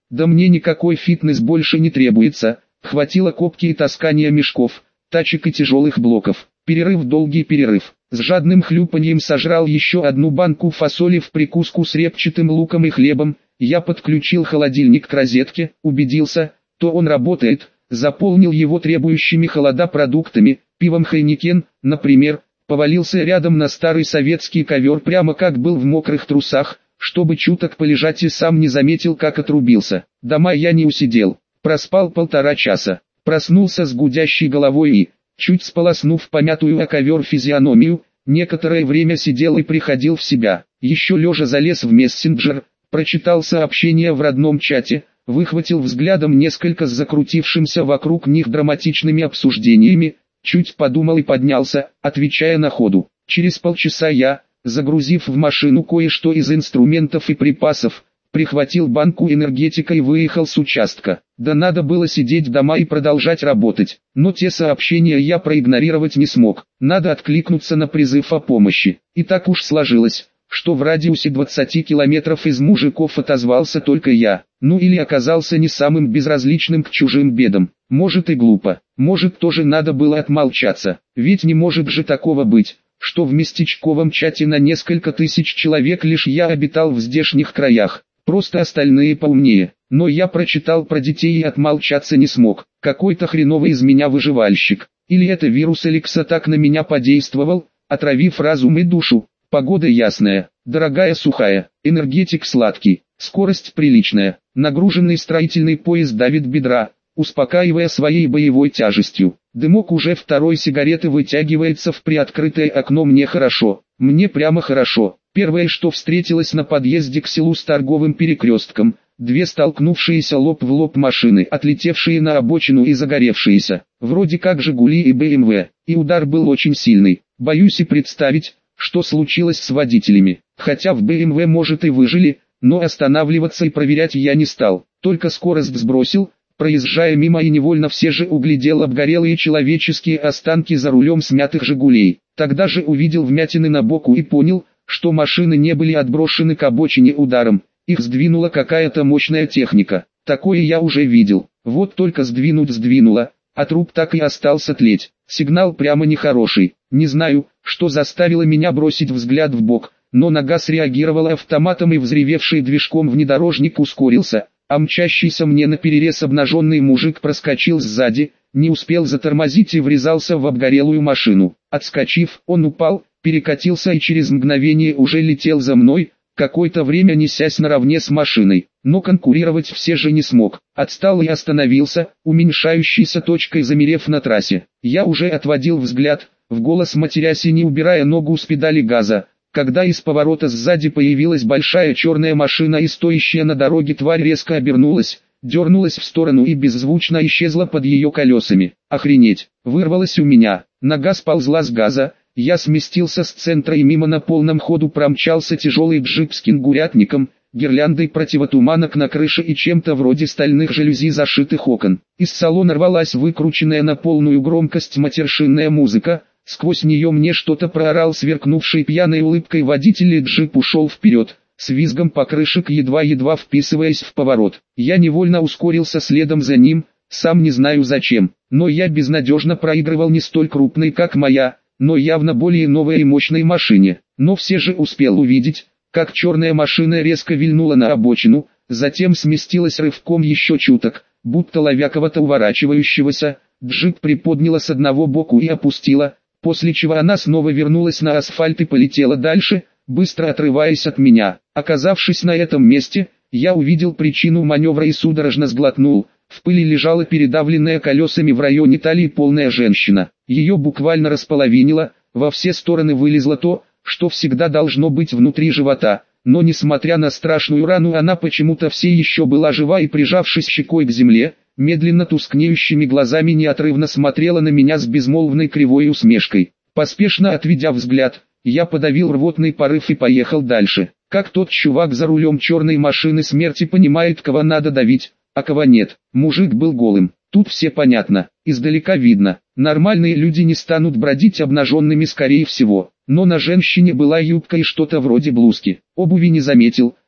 Да мне никакой фитнес больше не требуется, хватило копки и таскания мешков, тачек и тяжелых блоков. Перерыв, долгий перерыв. С жадным хлюпаньем сожрал еще одну банку фасоли в прикуску с репчатым луком и хлебом. Я подключил холодильник к розетке, убедился, то он работает, заполнил его требующими холода продуктами, пивом Хайникен, например, повалился рядом на старый советский ковер прямо как был в мокрых трусах, чтобы чуток полежать и сам не заметил как отрубился. Дома я не усидел, проспал 1,5 часа, проснулся с гудящей головой и, чуть сполоснув помятую о ковер физиономию, некоторое время сидел и приходил в себя. Еще лежа залез в мессенджер, прочитал сообщение в родном чате, выхватил взглядом несколько с закрутившимся вокруг них драматичными обсуждениями, чуть подумал и поднялся, отвечая на ходу. Через полчаса я, загрузив в машину кое-что из инструментов и припасов, прихватил банку энергетика и выехал с участка. Да надо было сидеть дома и продолжать работать, но те сообщения я проигнорировать не смог. Надо откликнуться на призыв о помощи. И так уж сложилось, что в радиусе 20 километров из мужиков отозвался только я. Ну или оказался не самым безразличным к чужим бедам. Может и глупо, может тоже надо было отмолчаться. Ведь не может же такого быть, что в местечковом чате на несколько тысяч человек лишь я обитал в здешних краях. Просто остальные поумнее. Но я прочитал про детей и отмолчаться не смог. Какой-то хреновый из меня выживальщик. Или это вирус Элекса так на меня подействовал, отравив разум и душу. Погода ясная, дорогая сухая, энергетик сладкий, скорость приличная. Нагруженный строительный поезд давит бедра, успокаивая своей боевой тяжестью. Дымок уже второй сигареты вытягивается в приоткрытое окно. Мне хорошо, мне прямо хорошо. Первое, что встретилось на подъезде к селу с торговым перекрестком, две столкнувшиеся лоб в лоб машины, отлетевшие на обочину и загоревшиеся, вроде как «Жигули» и БМВ, и удар был очень сильный. Боюсь и представить, что случилось с водителями, хотя в БМВ может и выжили, но останавливаться и проверять я не стал, только скорость сбросил, проезжая мимо и невольно все же углядел обгорелые человеческие останки за рулем смятых «Жигулей». Тогда же увидел вмятины на боку и понял, что машины не были отброшены к обочине ударом, их сдвинула какая-то мощная техника. Такое я уже видел, вот только сдвинула, а труп так и остался тлеть. Сигнал прямо нехороший. Не знаю, что заставило меня бросить взгляд в бок, но нога среагировала автоматом и взревевший движком внедорожник ускорился, а мчащийся мне наперерез обнаженный мужик проскочил сзади, не успел затормозить и врезался в обгорелую машину. Отскочив, он упал, перекатился и через мгновение уже летел за мной, какое-то время несясь наравне с машиной, но конкурировать все же не смог. Отстал и остановился, уменьшающейся точкой замерев на трассе. Я уже отводил взгляд, в голос матерясь и не убирая ногу с педали газа, когда из поворота сзади появилась большая черная машина и стоящая на дороге тварь резко обернулась, дернулась в сторону и беззвучно исчезла под ее колесами. Охренеть, вырвалась у меня, нога сползла с газа. Я сместился с центра и мимо на полном ходу промчался тяжелый джип с кенгурятником, гирляндой противотуманок на крыше и чем-то вроде стальных жалюзи зашитых окон. Из салона рвалась выкрученная на полную громкость матершинная музыка, сквозь нее мне что-то проорал сверкнувший пьяной улыбкой водитель, и джип ушел вперед, с визгом покрышек едва-едва вписываясь в поворот. Я невольно ускорился следом за ним, сам не знаю зачем, но я безнадежно проигрывал не столь крупной как моя, но явно более новой и мощной машине. Но все же успел увидеть, как черная машина резко вильнула на обочину, затем сместилась рывком еще чуток, будто ловя кого-то уворачивающегося, джип приподняла с одного боку и опустила, после чего она снова вернулась на асфальт и полетела дальше, быстро отрываясь от меня. Оказавшись на этом месте, я увидел причину маневра и судорожно сглотнул. В пыли лежала передавленная колесами в районе талии полная женщина. Ее буквально располовинило, во все стороны вылезло то, что всегда должно быть внутри живота. Но несмотря на страшную рану, она почему-то все еще была жива и, прижавшись щекой к земле, медленно тускнеющими глазами неотрывно смотрела на меня с безмолвной кривой усмешкой. Поспешно отведя взгляд, я подавил рвотный порыв и поехал дальше. Как тот чувак за рулем черной машины смерти понимает, кого надо давить, а кого нет. Мужик был голым, тут все понятно, издалека видно. Нормальные люди не станут бродить обнаженными скорее всего, но на женщине была юбка и что-то вроде блузки. Обуви не заметил,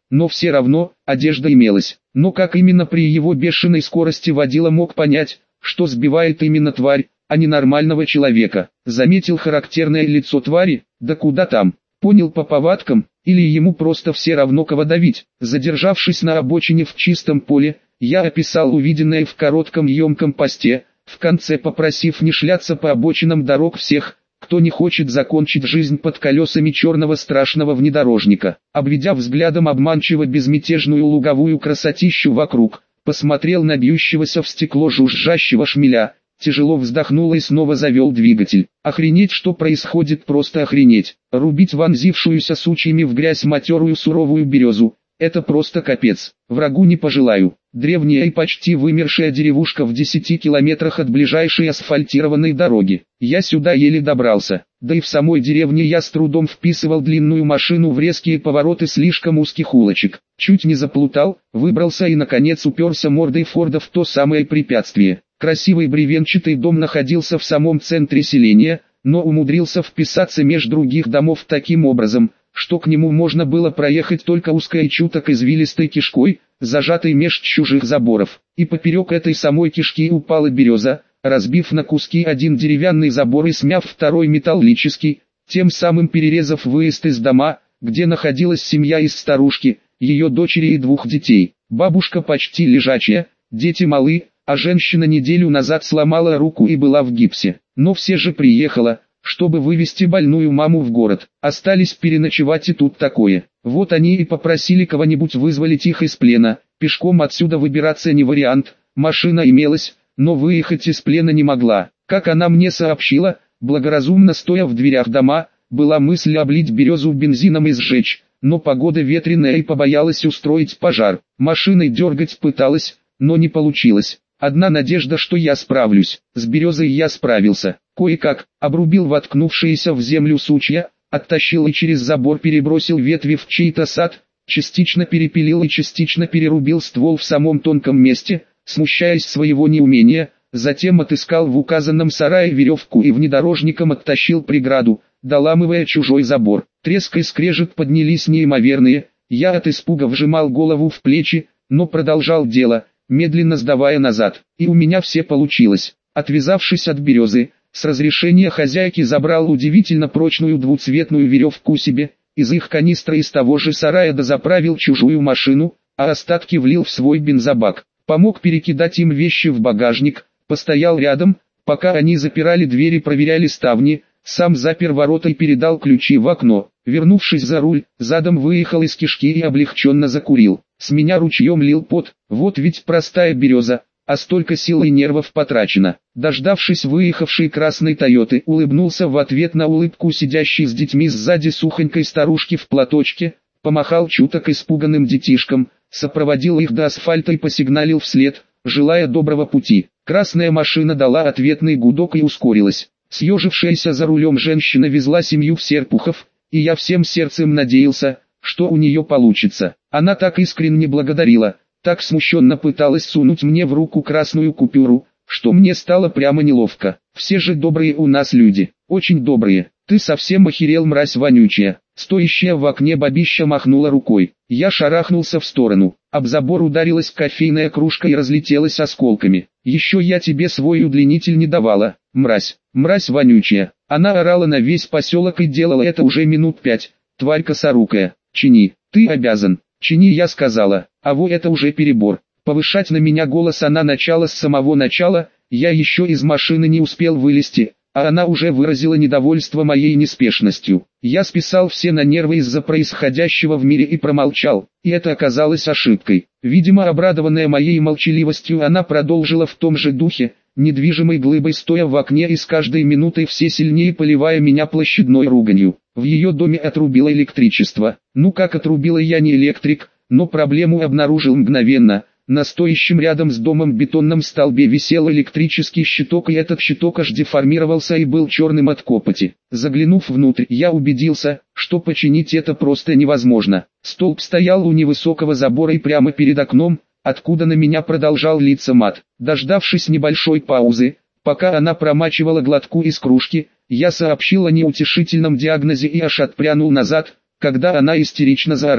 но все равно, одежда имелась. Но как именно при его бешеной скорости водила мог понять, что сбивает именно тварь, а не нормального человека. Заметил характерное лицо твари, да куда там, понял по повадкам, или ему просто все равно кого давить. Задержавшись на обочине в чистом поле, я описал увиденное в коротком емком посте, в конце попросив не шляться по обочинам дорог всех, кто не хочет закончить жизнь под колесами черного страшного внедорожника. Обведя взглядом обманчиво безмятежную луговую красотищу вокруг, посмотрел на бьющегося в стекло жужжащего шмеля, тяжело вздохнул и снова завел двигатель. Охренеть, что происходит, просто охренеть. Рубить вонзившуюся сучьями в грязь матерую суровую березу — это просто капец. Врагу не пожелаю. Древняя и почти вымершая деревушка в 10 километрах от ближайшей асфальтированной дороги. Я сюда еле добрался. Да и в самой деревне я с трудом вписывал длинную машину в резкие повороты слишком узких улочек. Чуть не заплутал, выбрался и наконец уперся мордой Форда в то самое препятствие. Красивый бревенчатый дом находился в самом центре селения, но умудрился вписаться меж других домов таким образом, что к нему можно было проехать только узкой и чуток извилистой кишкой, зажатой меж чужих заборов. И поперек этой самой кишки упала береза, разбив на куски один деревянный забор и смяв второй металлический, тем самым перерезав выезд из дома, где находилась семья из старушки, ее дочери и 2 детей. Бабушка почти лежачая, дети малы, а женщина неделю назад сломала руку и была в гипсе. Но все же приехала, чтобы вывести больную маму в город. Остались переночевать, и тут такое. Вот они и попросили кого-нибудь вызволить их из плена. Пешком отсюда выбираться не вариант, машина имелась, но выехать из плена не могла. Как она мне сообщила, благоразумно стоя в дверях дома, была мысль облить березу бензином и сжечь, но погода ветреная и побоялась устроить пожар. Машиной дергать пыталась, но не получилось. Одна надежда, что я справлюсь. С березой я справился. Кое-как обрубил воткнувшиеся в землю сучья, оттащил и через забор перебросил ветви в чей-то сад, частично перепилил и частично перерубил ствол в самом тонком месте, смущаясь своего неумения, затем отыскал в указанном сарае веревку и внедорожником оттащил преграду, доламывая чужой забор. Треск и скрежет поднялись неимоверные, я от испуга вжимал голову в плечи, но продолжал дело, медленно сдавая назад, и у меня все получилось. Отвязавшись от березы, с разрешения хозяйки забрал удивительно прочную двуцветную веревку себе, из их канистры из того же сарая дозаправил чужую машину, а остатки влил в свой бензобак. Помог перекидать им вещи в багажник, постоял рядом, пока они запирали двери, проверяли ставни, сам запер ворота и передал ключи в окно. Вернувшись за руль, задом выехал из кишки и облегченно закурил. С меня ручьем лил пот, вот ведь простая береза, а столько сил и нервов потрачено. Дождавшись выехавшей красной Тойоты, улыбнулся в ответ на улыбку сидящей с детьми сзади сухонькой старушки в платочке, помахал чуток испуганным детишкам, сопроводил их до асфальта и посигналил вслед, желая доброго пути. Красная машина дала ответный гудок и ускорилась. Съежившаяся за рулем женщина везла семью в Серпухов, и я всем сердцем надеялся, что у нее получится. Она так искренне благодарила, так смущенно пыталась сунуть мне в руку красную купюру, что мне стало прямо неловко. Все же добрые у нас люди, очень добрые. Ты совсем охерел, мразь вонючая. Стоящая в окне бабища махнула рукой. Я шарахнулся в сторону. Об забор ударилась кофейная кружка и разлетелась осколками. Еще я тебе свой удлинитель не давала, мразь, мразь вонючая. Она орала на весь поселок и делала это уже минут 5. Тварь косорукая, чини, ты обязан. Чини, я сказала, а во это уже перебор. Повышать на меня голос она начала с самого начала, я еще из машины не успел вылезти, а она уже выразила недовольство моей неспешностью. Я списал все на нервы из-за происходящего в мире и промолчал, и это оказалось ошибкой. Видимо, обрадованная моей молчаливостью, она продолжила в том же духе, недвижимой глыбой стоя в окне и с каждой минутой все сильнее поливая меня площадной руганью. В ее доме отрубило электричество. Ну как отрубило, я не электрик, но проблему обнаружил мгновенно. На стоящем рядом с домом бетонном столбе висел электрический щиток, и этот щиток аж деформировался и был черным от копоти. Заглянув внутрь, я убедился, что починить это просто невозможно. Столб стоял у невысокого забора и прямо перед окном, откуда на меня продолжал литься мат. Дождавшись небольшой паузы, пока она промачивала глотку из кружки, я сообщил о неутешительном диагнозе и аж отпрянул назад, когда она истерично заорала.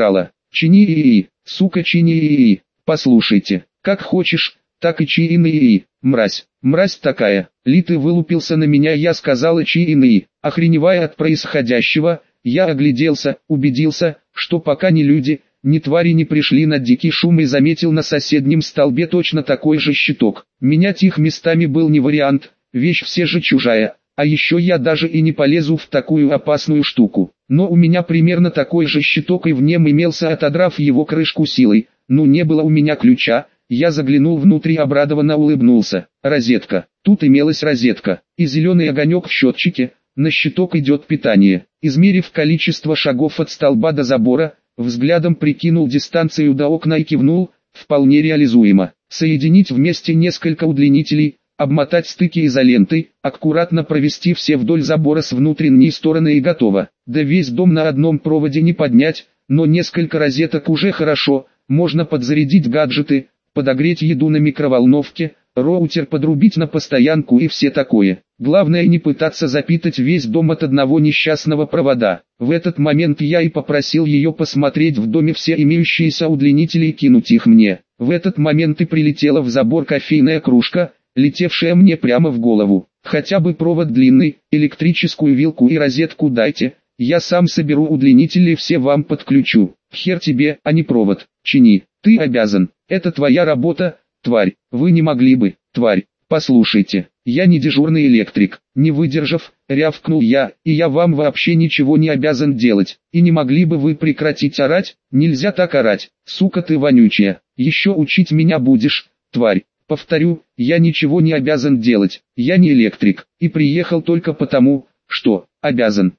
Чини-и-и, сука чини-и-и. Послушайте, как хочешь, так и чини-и-и. Мразь, мразь такая. Литы вылупился на меня, я сказала чини-и. Охреневая от происходящего, я огляделся, убедился, что пока ни люди, ни твари не пришли на дикий шум и заметил на соседнем столбе точно такой же щиток. Менять их местами был не вариант, вещь все же чужая, а еще я даже и не полезу в такую опасную штуку. Но у меня примерно такой же щиток и в нем имелся, отодрав его крышку силой, но не было у меня ключа. Я заглянул внутрь и обрадованно улыбнулся. Розетка. Тут имелась розетка и зеленый огонек в счетчике. На щиток идет питание. Измерив количество шагов от столба до забора, взглядом прикинул дистанцию до окна и кивнул, вполне реализуемо. Соединить вместе несколько удлинителей, обмотать стыки изолентой, аккуратно провести все вдоль забора с внутренней стороны и готово. Да весь дом на одном проводе не поднять, но несколько розеток уже хорошо, можно подзарядить гаджеты, подогреть еду на микроволновке, роутер подрубить на постоянку и все такое. Главное не пытаться запитать весь дом от одного несчастного провода. В этот момент я и попросил ее посмотреть в доме все имеющиеся удлинители и кинуть их мне. В этот момент и прилетела в забор кофейная кружка, летевшая мне прямо в голову. Хотя бы провод длинный, электрическую вилку и розетку дайте, я сам соберу удлинители и все вам подключу. Хер тебе, а не провод. Чини, ты обязан. Это твоя работа, тварь. Вы не могли бы, тварь. Послушайте, я не дежурный электрик. Не выдержав, рявкнул я, и я вам вообще ничего не обязан делать. И не могли бы вы прекратить орать? Нельзя так орать, сука ты вонючая. Еще учить меня будешь, тварь. Повторю, я ничего не обязан делать. Я не электрик. И приехал только потому, что обязан.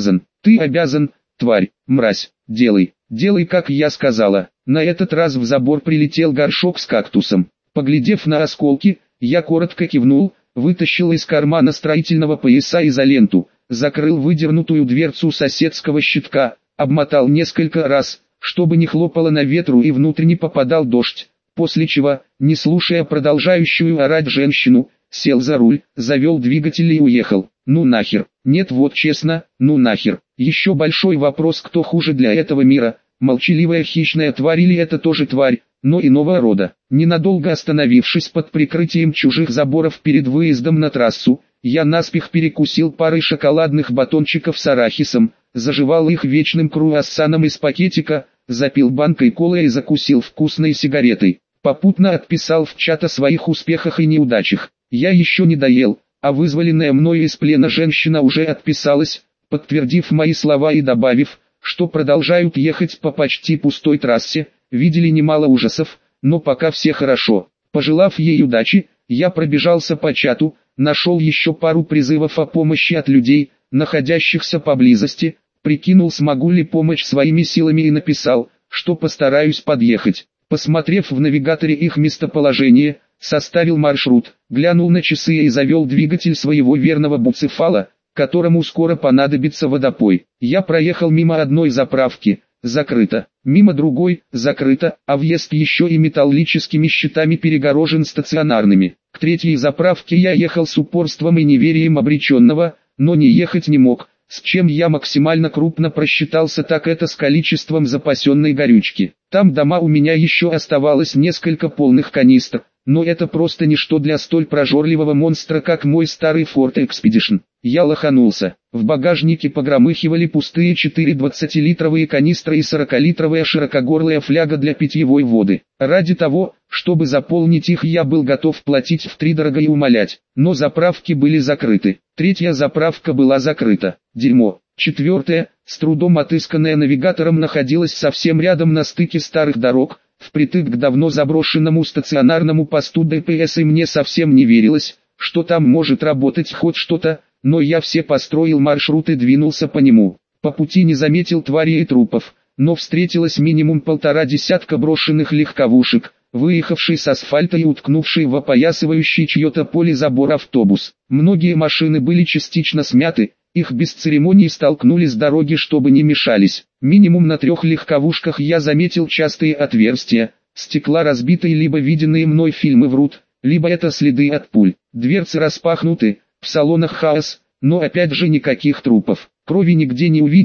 Ты обязан, тварь, мразь. Делай, как я сказала. На этот раз в забор прилетел горшок с кактусом. Поглядев на осколки, я коротко кивнул, вытащил из кармана строительного пояса изоленту, закрыл выдернутую дверцу соседского щитка, обмотал несколько раз, чтобы не хлопало на ветру и внутрь не попадал дождь, после чего, не слушая продолжающую орать женщину, сел за руль, завел двигатель и уехал. Ну нахер, нет вот честно, ну нахер. Еще большой вопрос, кто хуже для этого мира, молчаливая хищная тварь или это тоже тварь, но иного рода. Ненадолго остановившись под прикрытием чужих заборов перед выездом на трассу, я наспех перекусил парой шоколадных батончиков с арахисом, заживал их вечным круассаном из пакетика, запил банкой колы и закусил вкусной сигаретой. Попутно отписал в чат о своих успехах и неудачах. Я еще не доел, а вызволенная мною из плена женщина уже отписалась, подтвердив мои слова и добавив, что продолжают ехать по почти пустой трассе, видели немало ужасов, но пока все хорошо. Пожелав ей удачи, я пробежался по чату, нашел еще пару призывов о помощи от людей, находящихся поблизости, прикинул, смогу ли помочь своими силами и написал, что постараюсь подъехать. Посмотрев в навигаторе их местоположение, составил маршрут, глянул на часы и завел двигатель своего верного буцефала, которому скоро понадобится водопой. Я проехал мимо одной заправки, закрыто, мимо другой, закрыто, а въезд еще и металлическими щитами перегорожен стационарными. К третьей заправке я ехал с упорством и неверием обреченного, но не ехать не мог. С чем я максимально крупно просчитался, так это с количеством запасенной горючки. Там дома у меня еще оставалось несколько полных канистр, но это просто ничто для столь прожорливого монстра, как мой старый Ford Expedition. Я лоханулся. В багажнике погромыхивали пустые 4 20-литровые канистры и 40-литровая широкогорлая фляга для питьевой воды. Ради того, чтобы заполнить их, я был готов платить втридорога и умолять, но заправки были закрыты. Третья заправка была закрыта. Дерьмо. Четвертая, с трудом отысканная навигатором, находилась совсем рядом на стыке старых дорог, впритык к давно заброшенному стационарному посту ДПС, и мне совсем не верилось, что там может работать хоть что-то, но я все построил маршрут и двинулся по нему. По пути не заметил тварей и трупов, но встретилось минимум 1,5 десятка брошенных легковушек, выехавший с асфальта и уткнувший в опоясывающий чье-то поле забор автобус. Многие машины были частично смяты, их без церемоний столкнули с дороги, чтобы не мешались. Минимум на 3 легковушках я заметил частые отверстия, стекла разбитые, либо виденные мной фильмы врут, либо это следы от пуль. Дверцы распахнуты, в салонах хаос, но опять же никаких трупов. Крови нигде не увидел,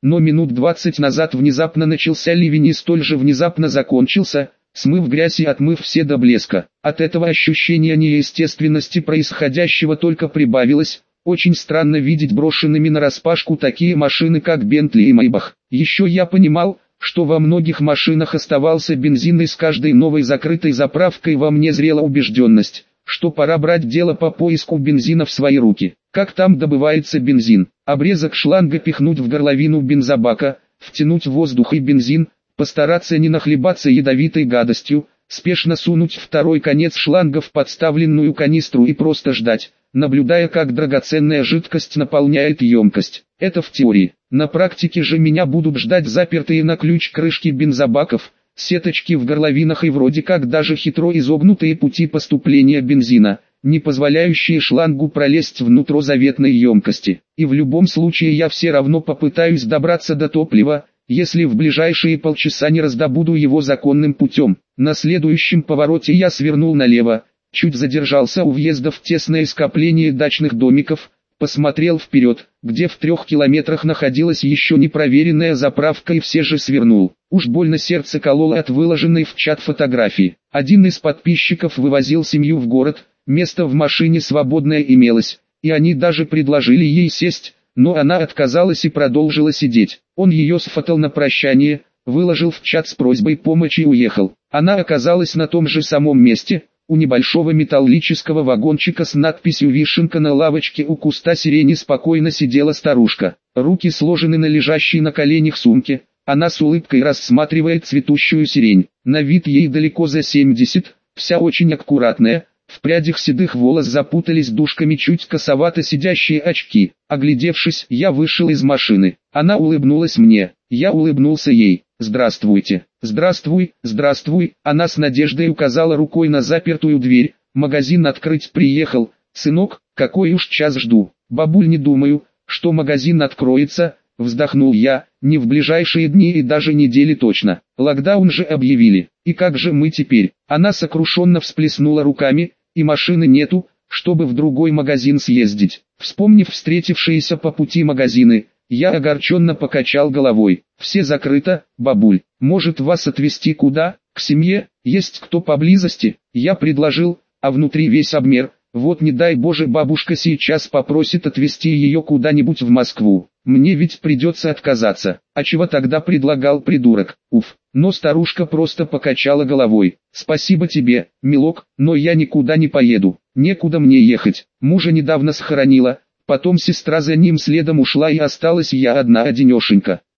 но минут 20 назад внезапно начался ливень и столь же внезапно закончился, смыв грязь и отмыв все до блеска. От этого ощущение неестественности происходящего только прибавилось. Очень странно видеть брошенными нараспашку такие машины, как Бентли и Майбах. Еще я понимал, что во многих машинах оставался бензин, и с каждой новой закрытой заправкой во мне зрела убежденность, что пора брать дело по поиску бензина в свои руки. Как там добывается бензин? Обрезок шланга пихнуть в горловину бензобака, втянуть воздух и бензин, постараться не нахлебаться ядовитой гадостью, спешно сунуть второй конец шланга в подставленную канистру и просто ждать, наблюдая, как драгоценная жидкость наполняет емкость. Это в теории. На практике же меня будут ждать запертые на ключ крышки бензобаков, сеточки в горловинах и вроде как даже хитро изогнутые пути поступления бензина, не позволяющие шлангу пролезть внутрь заветной емкости. И в любом случае я все равно попытаюсь добраться до топлива, если в ближайшие полчаса не раздобуду его законным путем. На следующем повороте я свернул налево, чуть задержался у въезда в тесное скопление дачных домиков, посмотрел вперед, где в 3 километрах находилась еще непроверенная заправка, и все же свернул. Уж больно сердце кололо от выложенной в чат фотографии. Один из подписчиков вывозил семью в город, место в машине свободное имелось, и они даже предложили ей сесть, но она отказалась и продолжила сидеть. Он ее сфотал на прощание, выложил в чат с просьбой помощи и уехал. Она оказалась на том же самом месте, у небольшого металлического вагончика с надписью «Вишенка». На лавочке у куста сирени спокойно сидела старушка. Руки сложены на лежащей на коленях сумке. Она с улыбкой рассматривает цветущую сирень. На вид ей далеко за 70, вся очень аккуратная. В прядях седых волос запутались дужками чуть косовато сидящие очки. Оглядевшись, я вышел из машины. Она улыбнулась мне. Я улыбнулся ей. «Здравствуйте». «Здравствуй, здравствуй». Она с надеждой указала рукой на запертую дверь. «Магазин открыть приехал. Сынок, какой уж час жду». «Бабуль, не думаю, что магазин откроется», вздохнул я, «не в ближайшие дни и даже недели точно. Локдаун же объявили. И как же мы теперь?» Она сокрушенно всплеснула руками. «И машины нету, чтобы в другой магазин съездить». Вспомнив встретившиеся по пути магазины, я огорченно покачал головой. «Все закрыто, бабуль. Может, вас отвезти куда? К семье? Есть кто поблизости?» Я предложил, а внутри весь обмер. Вот не дай Боже, бабушка сейчас попросит отвезти ее куда-нибудь в Москву. Мне ведь придется отказаться. А чего тогда предлагал придурок? Уф. Но старушка просто покачала головой. «Спасибо тебе, милок, но я никуда не поеду. Некуда мне ехать. Мужа недавно схоронила. Потом сестра за ним следом ушла, и осталась я одна-одинешенька.